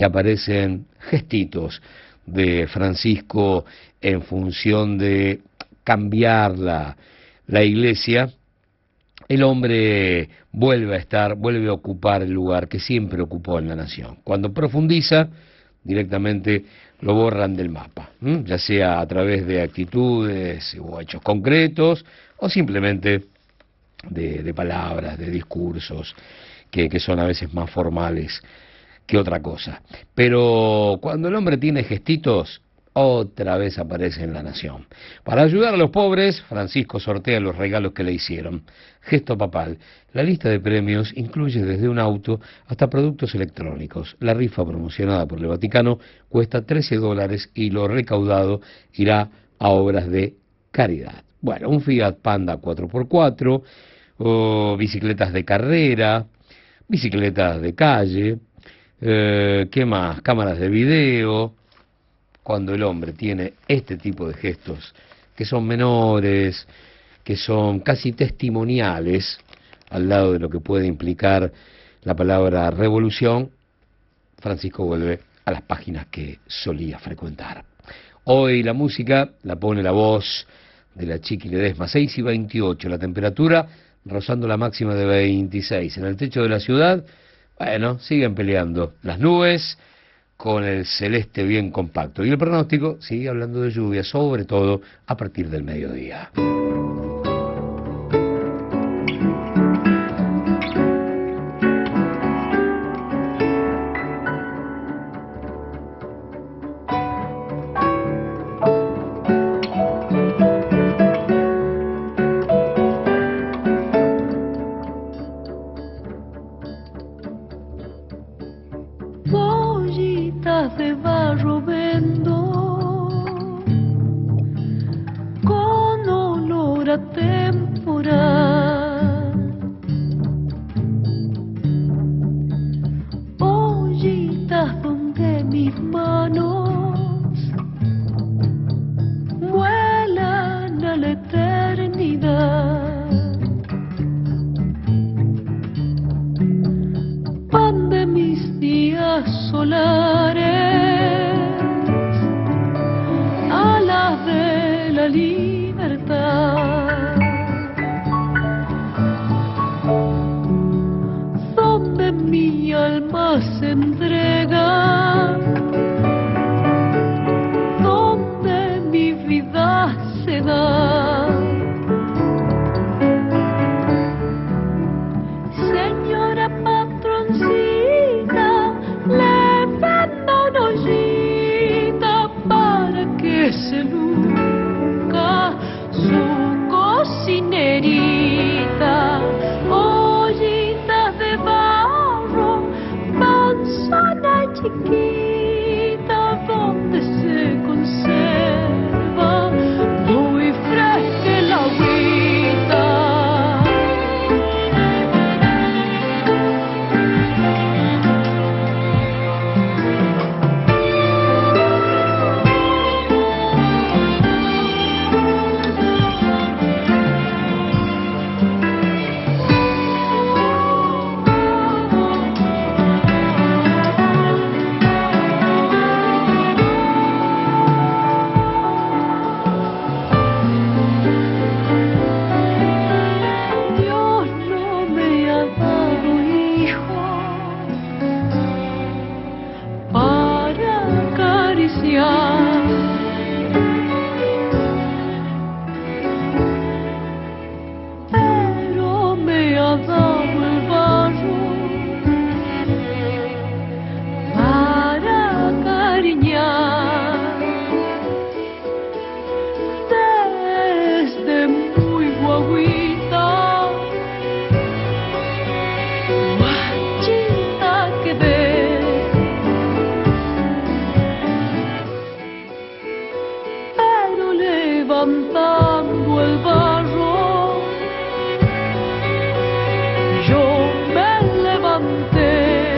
que aparecen gestitos de Francisco en función de cambiar la, la iglesia, el hombre vuelve a estar, vuelve a ocupar el lugar que siempre ocupó en la nación. Cuando profundiza, directamente lo borran del mapa, ¿m? ya sea a través de actitudes o hechos concretos, o simplemente de, de palabras, de discursos, que, que son a veces más formales que otra cosa. Pero cuando el hombre tiene gestitos, otra vez aparece en la nación. Para ayudar a los pobres, Francisco sortea los regalos que le hicieron. Gesto papal. La lista de premios incluye desde un auto hasta productos electrónicos. La rifa promocionada por el Vaticano cuesta trece dólares y lo recaudado irá a obras de caridad. Bueno, un Fiat Panda cuatro por cuatro, o bicicletas de carrera, bicicletas de calle, eh, ¿qué más? Cámaras de video. Cuando el hombre tiene este tipo de gestos, que son menores, que son casi testimoniales, al lado de lo que puede implicar la palabra revolución, Francisco vuelve a las páginas que solía frecuentar. Hoy la música la pone la voz de la Chiqui Ledesma, seis y veintiocho, la temperatura rozando la máxima de veintiséis. En el techo de la ciudad, bueno, siguen peleando las nubes con el celeste bien compacto. Y el pronóstico sigue hablando de lluvia, sobre todo a partir del mediodía. De barro vendo con olor a temporal, ollitas donde mis manos vuelan a la eternidad, pan de mis días solares, alas de la libertad, donde mi alma se entrega, donde mi vida se da. Señora patroncita, le vendo una ollita para que se luzca su cocinerita. Ollitas de barro, manzana chiquita, donde se conserva muy fresca el agüita. Dios no me ha dado hijo para acariciar, pero me ha dado el barro para acariñar. Desde muy guaguita, guachita quedé, pero levantando el barro, yo me levanté.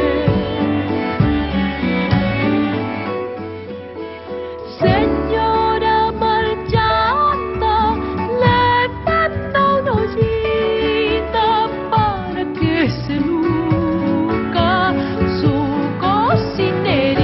Señora marchanda, le vendo una ollita para que se luzca su cocinerita.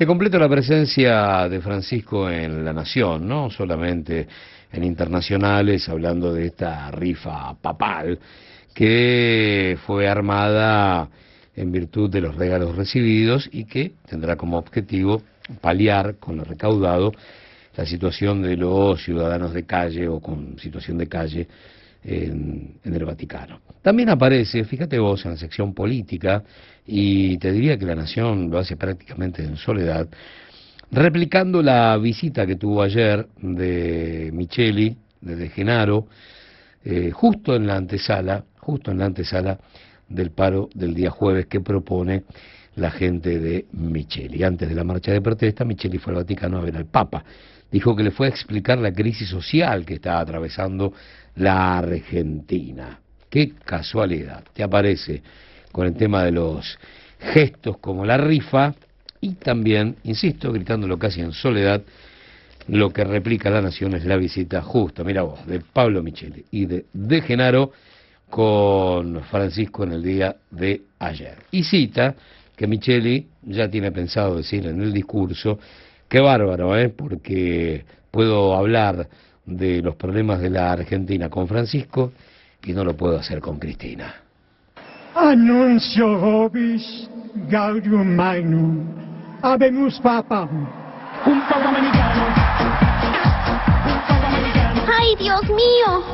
Te completo la presencia de Francisco en La Nación, no solamente en internacionales, hablando de esta rifa papal que fue armada en virtud de los regalos recibidos y que tendrá como objetivo paliar con lo recaudado la situación de los ciudadanos de calle o con situación de calle en, en el Vaticano. También aparece, fíjate vos, en la sección política, y te diría que La Nación lo hace prácticamente en soledad, replicando la visita que tuvo ayer de Micheli, de De Genaro, eh, justo en la antesala, justo en la antesala del paro del día jueves que propone la gente de Micheli. Antes de la marcha de protesta, Micheli fue al Vaticano a ver al Papa. Dijo que le fue a explicar la crisis social que está atravesando la Argentina. Qué casualidad, te aparece con el tema de los gestos como la rifa y también, insisto, gritándolo casi en soledad, lo que replica La Nación es la visita justo, mira vos, de Pablo Micheli y de De Genaro con Francisco en el día de ayer. Y cita que Micheli ya tiene pensado decir en el discurso, qué bárbaro, ¿eh? Porque puedo hablar de los problemas de la Argentina con Francisco y no lo puedo hacer con Cristina. Annuncio vobis gaudium magnum, habemus papam, un papa americano. ¡Ay, Dios mío!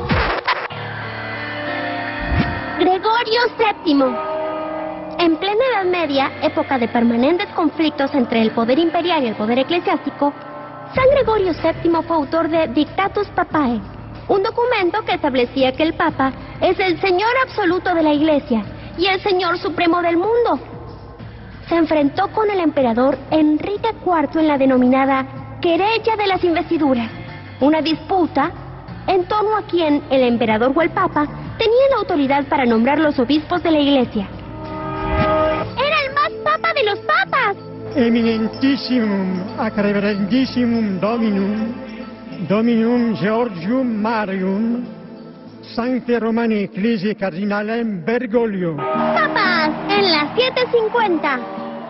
Gregorio séptimo. En plena Edad Media, época de permanentes conflictos entre el poder imperial y el poder eclesiástico, San Gregorio séptimo fue autor de Dictatus Papae, un documento que establecía que el Papa es el Señor absoluto de la Iglesia y el Señor supremo del mundo. Se enfrentó con el emperador Enrique cuarto en la denominada querella de las investiduras, una disputa en torno a quien el emperador o el Papa tenía la autoridad para nombrar los obispos de la Iglesia. ¡Era el más papa de los papas! Eminentissimum ac reverendissimum Dominum, Dominum Georgium Marium, Sancte Romani Ecclesiae Cardinalem Bergoglio. ¡Papas! En las siete cincuenta.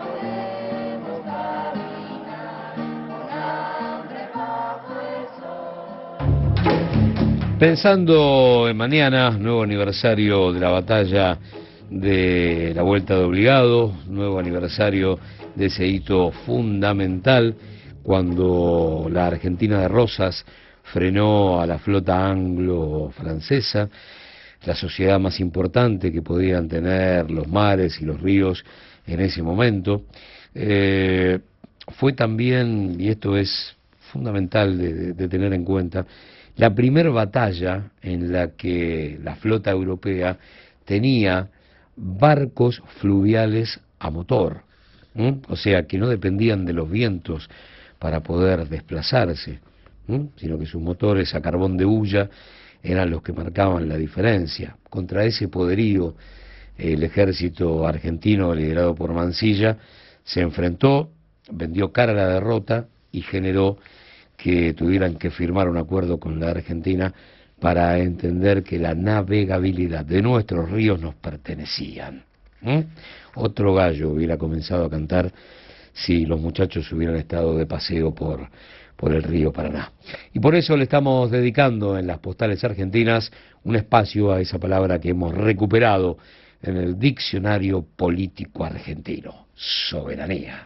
Pensando en mañana, nuevo aniversario de la batalla de la Vuelta de Obligado, nuevo aniversario de ese hito fundamental cuando la Argentina de Rosas frenó a la flota anglo-francesa, la sociedad más importante que podían tener los mares y los ríos en ese momento. Eh, fue también, y esto es fundamental de, de, de tener en cuenta, la primera batalla en la que la flota europea tenía barcos fluviales a motor, ¿m? O sea, que no dependían de los vientos para poder desplazarse, ¿m? Sino que sus motores a carbón de hulla eran los que marcaban la diferencia. Contra ese poderío, el ejército argentino, liderado por Mansilla, se enfrentó, vendió cara a la derrota y generó que tuvieran que firmar un acuerdo con la Argentina para entender que la navegabilidad de nuestros ríos nos pertenecían. ¿Mm? Otro gallo hubiera comenzado a cantar si los muchachos hubieran estado de paseo por, por el río Paraná. Y por eso le estamos dedicando en las postales argentinas un espacio a esa palabra que hemos recuperado en el diccionario político argentino: soberanía.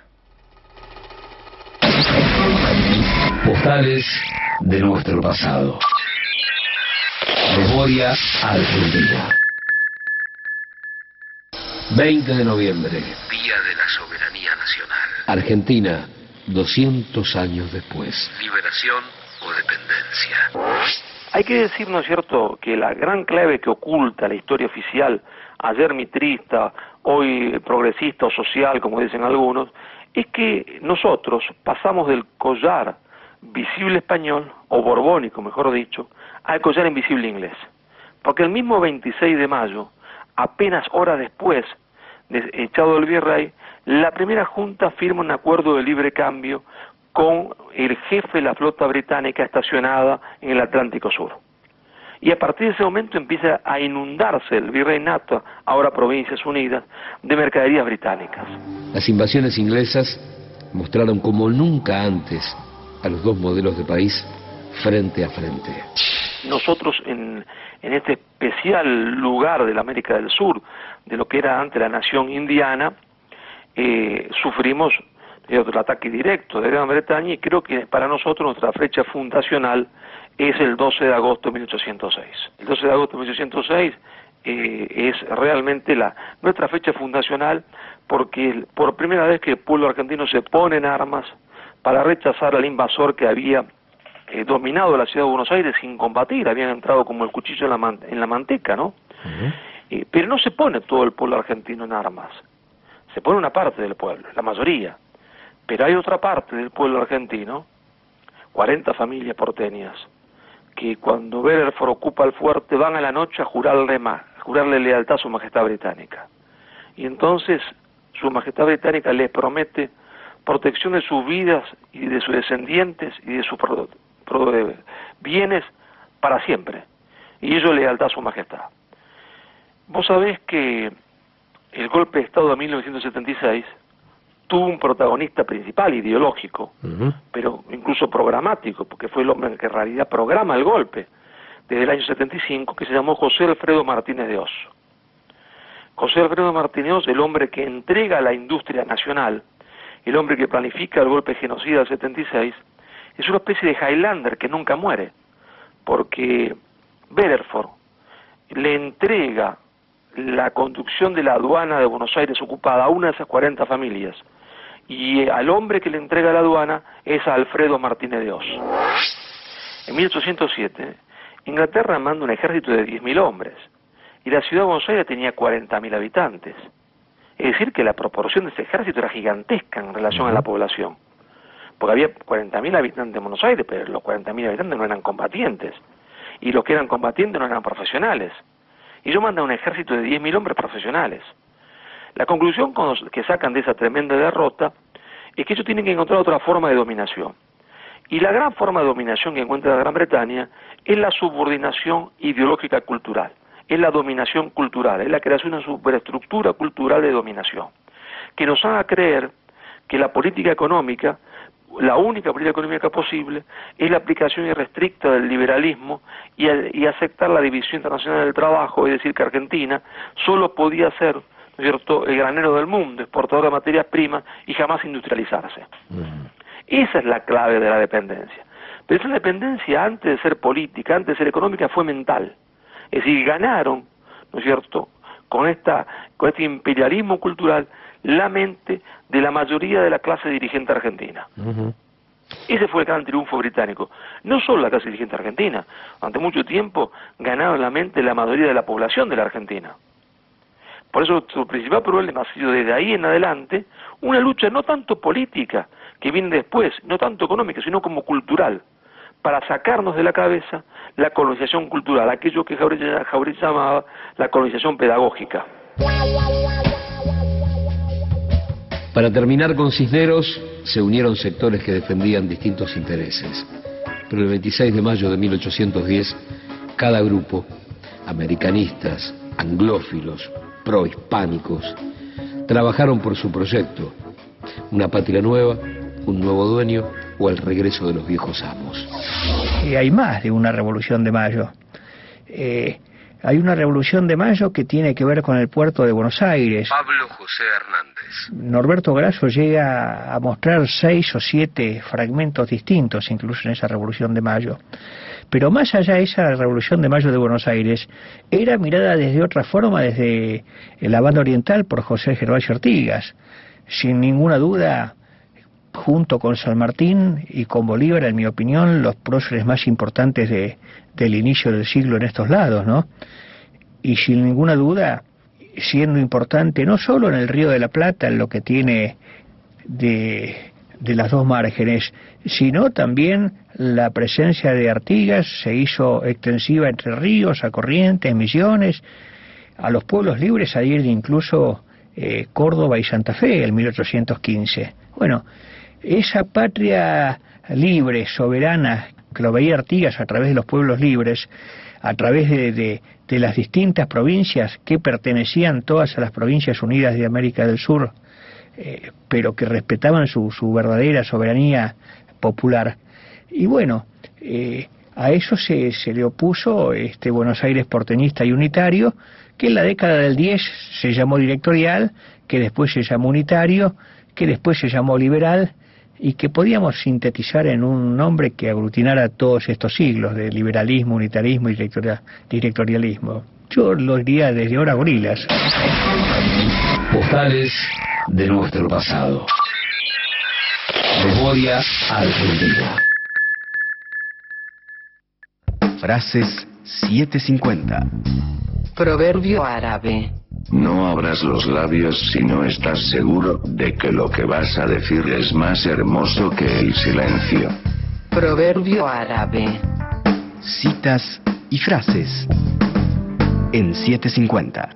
Postales de nuestro pasado. Memoria argentina. veinte de noviembre. Día de la Soberanía Nacional. Argentina, doscientos años después. Liberación o dependencia. Hay que decir, ¿no es cierto?, que la gran clave que oculta la historia oficial, ayer mitrista, hoy progresista o social, como dicen algunos, es que nosotros pasamos del collar visible español, o borbónico mejor dicho, al collar invisible inglés. Porque el mismo veintiséis de mayo, apenas horas después de echado el virrey, la primera junta firma un acuerdo de libre cambio con el jefe de la flota británica estacionada en el Atlántico Sur. Y a partir de ese momento empieza a inundarse el virreinato, ahora Provincias Unidas, de mercaderías británicas. Las invasiones inglesas mostraron como nunca antes a los dos modelos de país frente a frente. Nosotros en, en este especial lugar de la América del Sur, de lo que era antes la nación indiana, eh, sufrimos el ataque directo de Gran Bretaña, y creo que para nosotros nuestra fecha fundacional es el doce de agosto de mil ochocientos seis. El doce de agosto de mil ochocientos seis eh, es realmente la nuestra fecha fundacional, porque por primera vez que el pueblo argentino se pone en armas para rechazar al invasor que había eh, dominado la ciudad de Buenos Aires sin combatir, habían entrado como el cuchillo en la, man en la manteca, ¿no? Uh-huh. eh, pero no se pone todo el pueblo argentino en armas, se pone una parte del pueblo, la mayoría, pero hay otra parte del pueblo argentino, cuarenta familias porteñas, que cuando Belfort ocupa el fuerte van a la noche a jurarle, más, a jurarle lealtad a su majestad británica, y entonces su majestad británica les promete protección de sus vidas y de sus descendientes y de sus pro, pro, eh, bienes para siempre, y ello lealtad a su majestad. Vos sabés que el golpe de Estado de mil novecientos setenta y seis tuvo un protagonista principal, ideológico, uh-huh. pero incluso programático, porque fue el hombre que en realidad programa el golpe, desde el año setenta y cinco, que se llamó José Alfredo Martínez de Oz. José Alfredo Martínez de Oz, el hombre que entrega a la industria nacional, el hombre que planifica el golpe genocida del setenta y seis, es una especie de Highlander que nunca muere, porque Belfort le entrega la conducción de la aduana de Buenos Aires ocupada a una de esas cuarenta familias, y al hombre que le entrega la aduana es a Alfredo Martínez de Oz. En mil ochocientos siete, Inglaterra manda un ejército de diez mil hombres, y la ciudad de Buenos Aires tenía cuarenta mil habitantes. Es decir, que la proporción de ese ejército era gigantesca en relación a la población, porque había cuarenta mil habitantes en Buenos Aires, pero los cuarenta mil habitantes no eran combatientes, y los que eran combatientes no eran profesionales. Y ellos mandan un ejército de diez mil hombres profesionales. La conclusión que sacan de esa tremenda derrota es que ellos tienen que encontrar otra forma de dominación. Y la gran forma de dominación que encuentra la Gran Bretaña es la subordinación ideológica cultural, es la dominación cultural, es la creación de una superestructura cultural de dominación, que nos haga creer que la política económica, la única política económica posible, es la aplicación irrestricta del liberalismo y, y aceptar la división internacional del trabajo, es decir, que Argentina solo podía ser, ¿no es cierto?, el granero del mundo, exportador de materias primas y jamás industrializarse. Uh-huh. Esa es la clave de la dependencia. Pero esa dependencia, antes de ser política, antes de ser económica, fue mental. Es decir, ganaron, ¿no es cierto?, con, esta, con este imperialismo cultural, la mente de la mayoría de la clase dirigente argentina. Uh-huh. Ese fue el gran triunfo británico. No solo la clase dirigente argentina, durante mucho tiempo ganaron la mente de la mayoría de la población de la Argentina. Por eso su principal problema ha sido desde ahí en adelante una lucha no tanto política, que viene después, no tanto económica, sino como cultural, para sacarnos de la cabeza la colonización cultural, aquello que Jauregui llamaba la colonización pedagógica. Para terminar con Cisneros, se unieron sectores que defendían distintos intereses. Pero el veintiséis de mayo de mil ochocientos diez, cada grupo, americanistas, anglófilos, prohispánicos, trabajaron por su proyecto, una patria nueva, un nuevo dueño o el regreso de los viejos amos. Y hay más de una revolución de mayo. Eh, hay una revolución de mayo que tiene que ver con el puerto de Buenos Aires. Pablo José Hernández. Norberto Grasso llega a mostrar seis o siete fragmentos distintos, incluso en esa revolución de mayo. Pero más allá de esa revolución de mayo de Buenos Aires, era mirada desde otra forma, desde la banda oriental por José Gervasio Artigas. Sin ninguna duda, junto con San Martín y con Bolívar, en mi opinión, los próceres más importantes de, del inicio del siglo en estos lados, ¿no? Y sin ninguna duda, siendo importante no solo en el Río de la Plata, en lo que tiene de, de las dos márgenes, sino también la presencia de Artigas se hizo extensiva entre Ríos, a Corrientes, Misiones, a los pueblos libres, a ir de incluso eh, Córdoba y Santa Fe en mil ochocientos quince. Bueno, esa patria libre, soberana, que lo veía Artigas a través de los pueblos libres, a través de, de, de las distintas provincias que pertenecían todas a las Provincias Unidas de América del Sur, eh, pero que respetaban su, su verdadera soberanía popular. Y bueno, eh, a eso se, se le opuso este Buenos Aires porteñista y unitario, que en la década del diez se llamó directorial, que después se llamó unitario, que después se llamó liberal, y que podíamos sintetizar en un nombre que aglutinara todos estos siglos de liberalismo, unitarismo y directorial, directorialismo. Yo lo diría desde ahora gorilas. Postales de nuestro pasado. Memoria argentina. Frases setecientos cincuenta. Proverbio árabe. No abras los labios si no estás seguro de que lo que vas a decir es más hermoso que el silencio. Proverbio árabe. Citas y frases en setecientos cincuenta.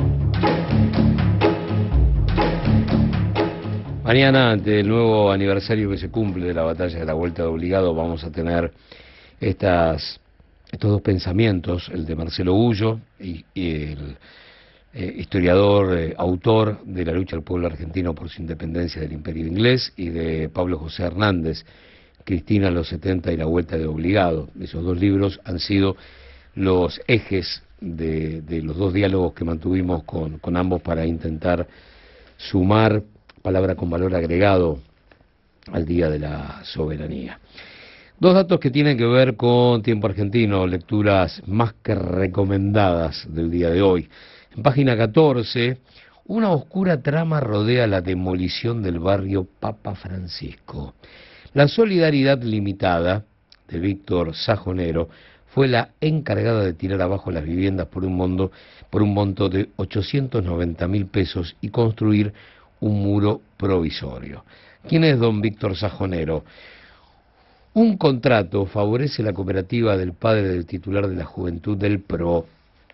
Mañana, ante el nuevo aniversario que se cumple de la batalla de la Vuelta de Obligado, vamos a tener estas, estos dos pensamientos, el de Marcelo Ullo y, y el eh, historiador, eh, autor de la lucha del pueblo argentino por su independencia del Imperio Inglés, y de Pablo José Hernández, Cristina en los setenta y la Vuelta de Obligado. Esos dos libros han sido los ejes de, de los dos diálogos que mantuvimos con, con ambos para intentar sumar palabra con valor agregado al Día de la Soberanía. Dos datos que tienen que ver con Tiempo Argentino, lecturas más que recomendadas del día de hoy. En página catorce, una oscura trama rodea la demolición del barrio Papa Francisco. La Solidaridad Limitada, de Víctor Sajonero, fue la encargada de tirar abajo las viviendas por un monto, por un monto de ochocientos noventa mil pesos y construir un muro provisorio. ¿Quién es don Víctor Sajonero? Un contrato favorece la cooperativa del padre del titular de la Juventud del P R O.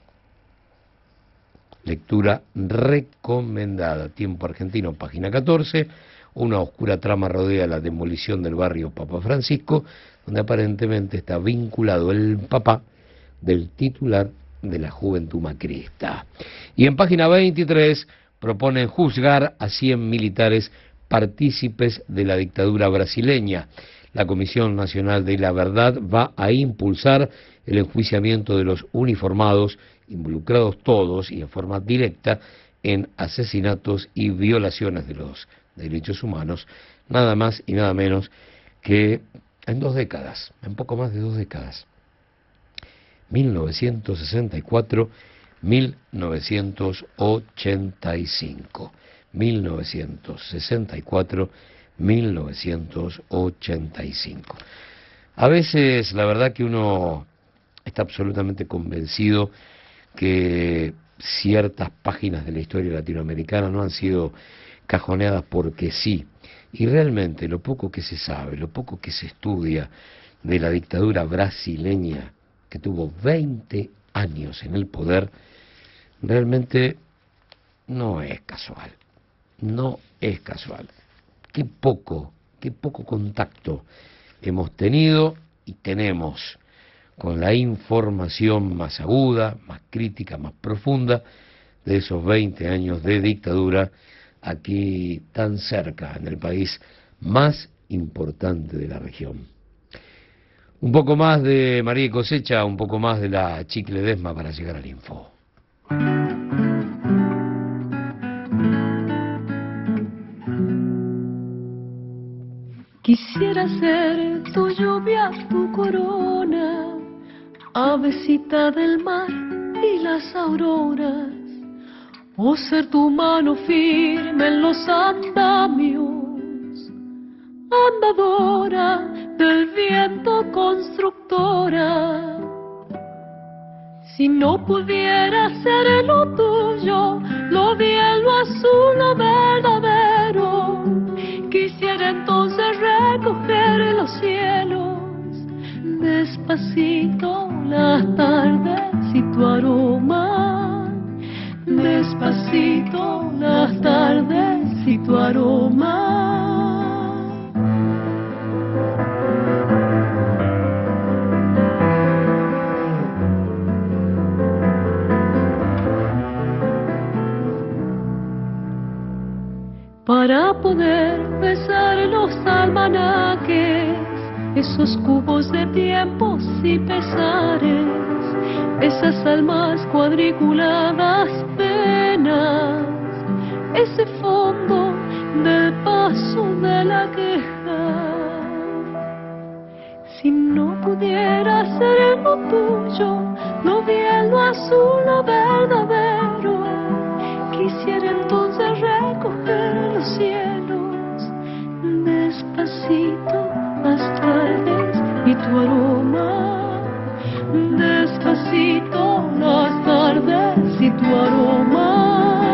Lectura recomendada. Tiempo Argentino, página catorce. Una oscura trama rodea la demolición del barrio Papa Francisco, donde aparentemente está vinculado el papá del titular de la Juventud Macrista. Y en página veintitrés proponen juzgar a cien militares partícipes de la dictadura brasileña. La Comisión Nacional de la Verdad va a impulsar el enjuiciamiento de los uniformados, involucrados todos y en forma directa en asesinatos y violaciones de los derechos humanos, nada más y nada menos que en dos décadas, en poco más de dos décadas. mil novecientos sesenta y cuatro a mil novecientos ochenta y cinco. mil novecientos sesenta y cuatro a mil novecientos ochenta y cinco. A veces la verdad que uno está absolutamente convencido que ciertas páginas de la historia latinoamericana no han sido cajoneadas porque sí, y realmente lo poco que se sabe, lo poco que se estudia de la dictadura brasileña, que tuvo veinte años en el poder, realmente no es casual, no es casual. Qué poco, qué poco contacto hemos tenido y tenemos con la información más aguda, más crítica, más profunda de esos veinte años de dictadura aquí tan cerca, en el país más importante de la región. Un poco más de María y Cosecha, un poco más de la Chicle Ledesma para llegar al info. Quisiera ser tu lluvia, tu corona, avecita del mar y las auroras, o ser tu mano firme en los andamios, andadora del viento constructora. Si no pudiera ser lo tuyo, lo bien, lo azul, lo verdadero, quisiera entonces recoger los cielos, despacito las tardes y tu aroma, despacito las tardes y tu aroma. para poder besar los almanaques, esos cubos de tiempos y pesares, esas almas cuadriculadas penas, ese fondo del paso de la queja. Si no pudiera ser lo tuyo, lo bien, lo azul, lo verdadero, quisiera entonces recoger los cielos, despacito las tardes y tu aroma, despacito las tardes y tu aroma.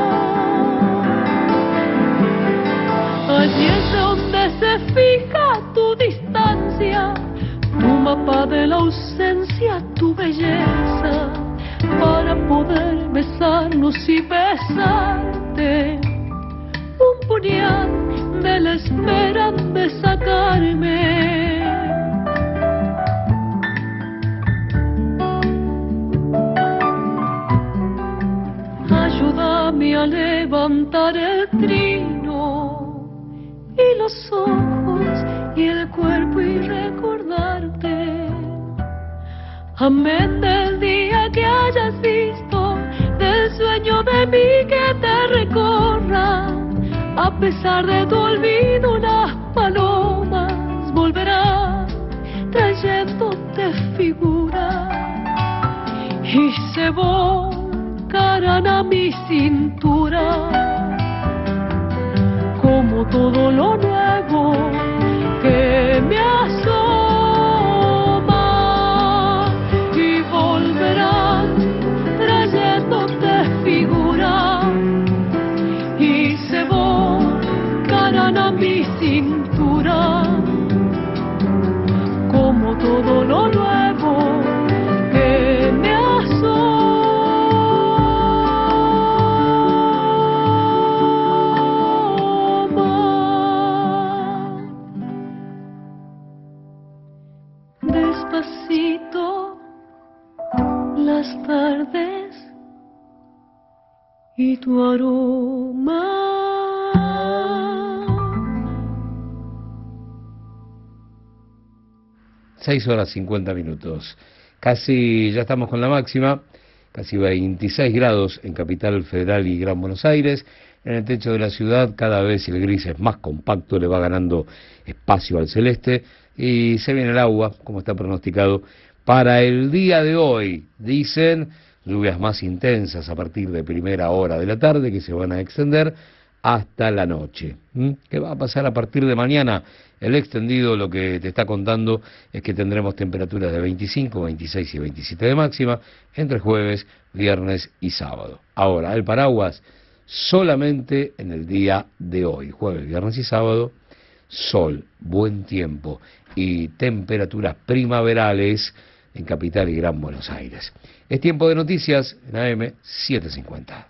Allí es donde se fija tu distancia, tu mapa de la ausencia, tu belleza, para poder besarnos y besarte. Un puñal me la esperan de sacarme. Ayúdame a levantar el trino y los ojos y el cuerpo y recordarte. Amén del día que hayas visto, del sueño de mí que te recorra. A pesar de tu olvido, las palomas volverán trayéndote figura y se volcarán a mi cintura como todo lo nuevo que me asoma, y volverán trayéndote figura y se volcarán a mi cintura como todo lo nuevo que me asoma. Despacito las tardes y tu aroma. Seis horas cincuenta minutos. Casi ya estamos con la máxima, casi veintiséis grados en Capital Federal y Gran Buenos Aires. En el techo de la ciudad cada vez el gris es más compacto, le va ganando espacio al celeste y se viene el agua, como está pronosticado para el día de hoy. Dicen lluvias más intensas a partir de primera hora de la tarde que se van a extender hasta la noche. ¿Mm? ¿Qué va a pasar a partir de mañana? El extendido lo que te está contando es que tendremos temperaturas de veinticinco, veintiséis y veintisiete de máxima entre jueves, viernes y sábado. Ahora, el paraguas solamente en el día de hoy, jueves, viernes y sábado, sol, buen tiempo y temperaturas primaverales en Capital y Gran Buenos Aires. Es tiempo de noticias en A M setecientos cincuenta.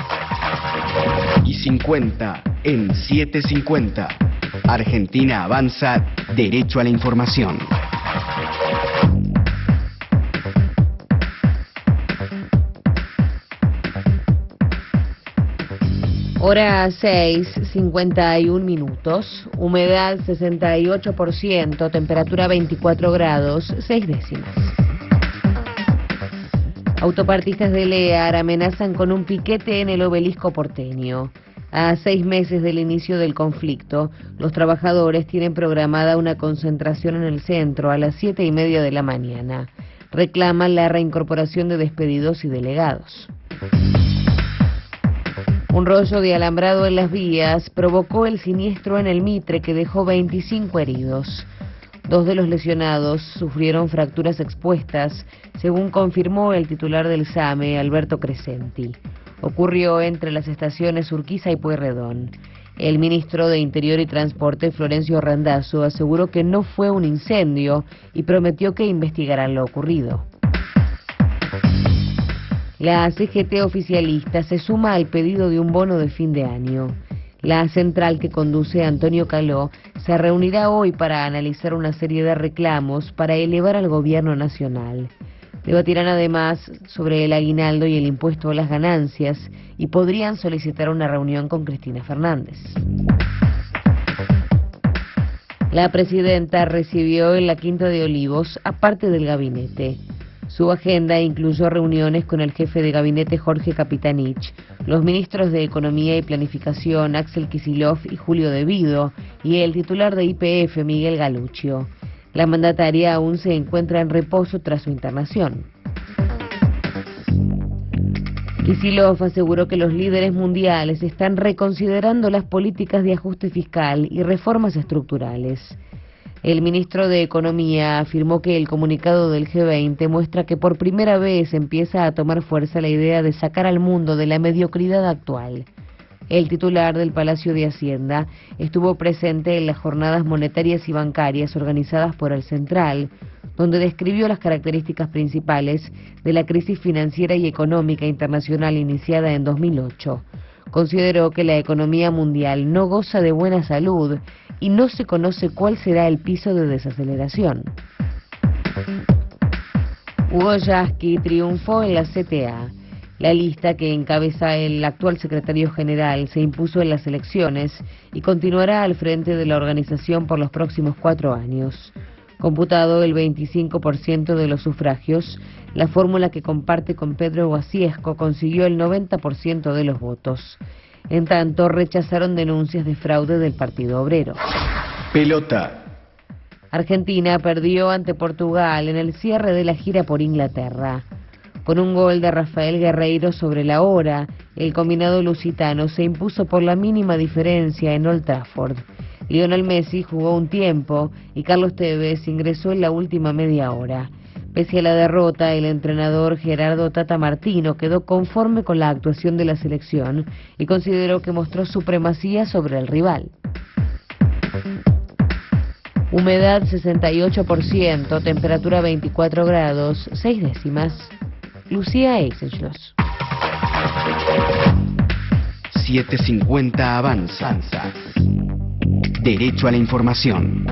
Y cincuenta en setecientos cincuenta. Argentina avanza derecho a la información. Hora seis, cincuenta y un minutos, humedad sesenta y ocho por ciento, temperatura veinticuatro grados, seis décimas. Autopartistas de Lear amenazan con un piquete en el obelisco porteño. A seis meses del inicio del conflicto, los trabajadores tienen programada una concentración en el centro a las siete y media de la mañana. Reclaman la reincorporación de despedidos y delegados. Un rollo de alambrado en las vías provocó el siniestro en el Mitre que dejó veinticinco heridos. Dos de los lesionados sufrieron fracturas expuestas, según confirmó el titular del SAME, Alberto Crescenti. Ocurrió entre las estaciones Urquiza y Pueyrredón. El ministro de Interior y Transporte, Florencio Randazzo, aseguró que no fue un incendio y prometió que investigarán lo ocurrido. La C G T oficialista se suma al pedido de un bono de fin de año. La central que conduce Antonio Caló se reunirá hoy para analizar una serie de reclamos para elevar al gobierno nacional. Debatirán además sobre el aguinaldo y el impuesto a las ganancias y podrían solicitar una reunión con Cristina Fernández. La presidenta recibió en la Quinta de Olivos a parte del gabinete. Su agenda incluyó reuniones con el jefe de gabinete Jorge Capitanich, los ministros de Economía y Planificación Axel Kicillof y Julio De Vido y el titular de Y P F Miguel Galuccio. La mandataria aún se encuentra en reposo tras su internación. Kicillof aseguró que los líderes mundiales están reconsiderando las políticas de ajuste fiscal y reformas estructurales. El ministro de Economía afirmó que el comunicado del G veinte muestra que por primera vez empieza a tomar fuerza la idea de sacar al mundo de la mediocridad actual. El titular del Palacio de Hacienda estuvo presente en las jornadas monetarias y bancarias organizadas por el Central, donde describió las características principales de la crisis financiera y económica internacional iniciada en dos mil ocho. Consideró que la economía mundial no goza de buena salud y no se conoce cuál será el piso de desaceleración. Hugo Yasky triunfó en la C T A. La lista que encabeza el actual secretario general se impuso en las elecciones y continuará al frente de la organización por los próximos cuatro años. Computado el veinticinco por ciento de los sufragios, la fórmula que comparte con Pedro Guasiesco consiguió el noventa por ciento de los votos. En tanto, rechazaron denuncias de fraude del Partido Obrero. Pelota. Argentina perdió ante Portugal en el cierre de la gira por Inglaterra. Con un gol de Rafael Guerreiro sobre la hora, el combinado lusitano se impuso por la mínima diferencia en Old Trafford. Lionel Messi jugó un tiempo y Carlos Tevez ingresó en la última media hora. Pese a la derrota, el entrenador Gerardo Tata Martino quedó conforme con la actuación de la selección y consideró que mostró supremacía sobre el rival. Humedad sesenta y ocho por ciento, temperatura veinticuatro grados, seis décimas. Lucía Eisenschloss. setecientos cincuenta avanza. Derecho a la información.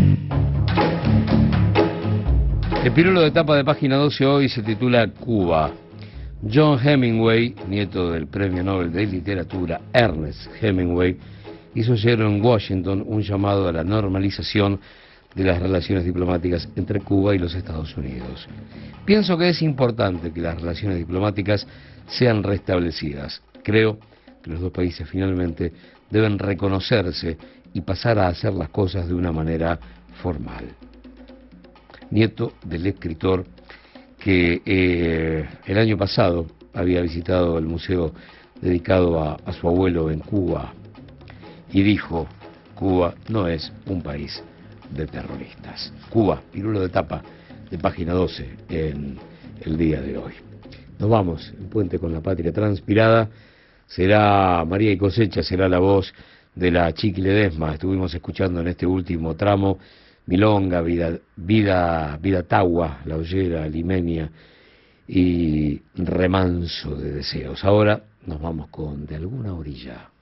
El pirulo de tapa de página doce hoy se titula Cuba. John Hemingway, nieto del Premio Nobel de Literatura Ernest Hemingway, hizo ayer en Washington un llamado a la normalización de las relaciones diplomáticas entre Cuba y los Estados Unidos. Pienso que es importante que las relaciones diplomáticas sean restablecidas. Creo que los dos países finalmente deben reconocerse y pasar a hacer las cosas de una manera formal. Nieto del escritor que eh, el año pasado había visitado el museo dedicado a, a su abuelo en Cuba y dijo: Cuba no es un país de terroristas. Cuba, pirulo de tapa de página doce en el día de hoy. Nos vamos, el puente con la patria transpirada. Será María y Cosecha, será la voz de la Chiqui Ledesma. Estuvimos escuchando en este último tramo Milonga, Vida, Vida, Vida Tagua, La Ollera, Limenia y Remanso de Deseos. Ahora nos vamos con De Alguna Orilla.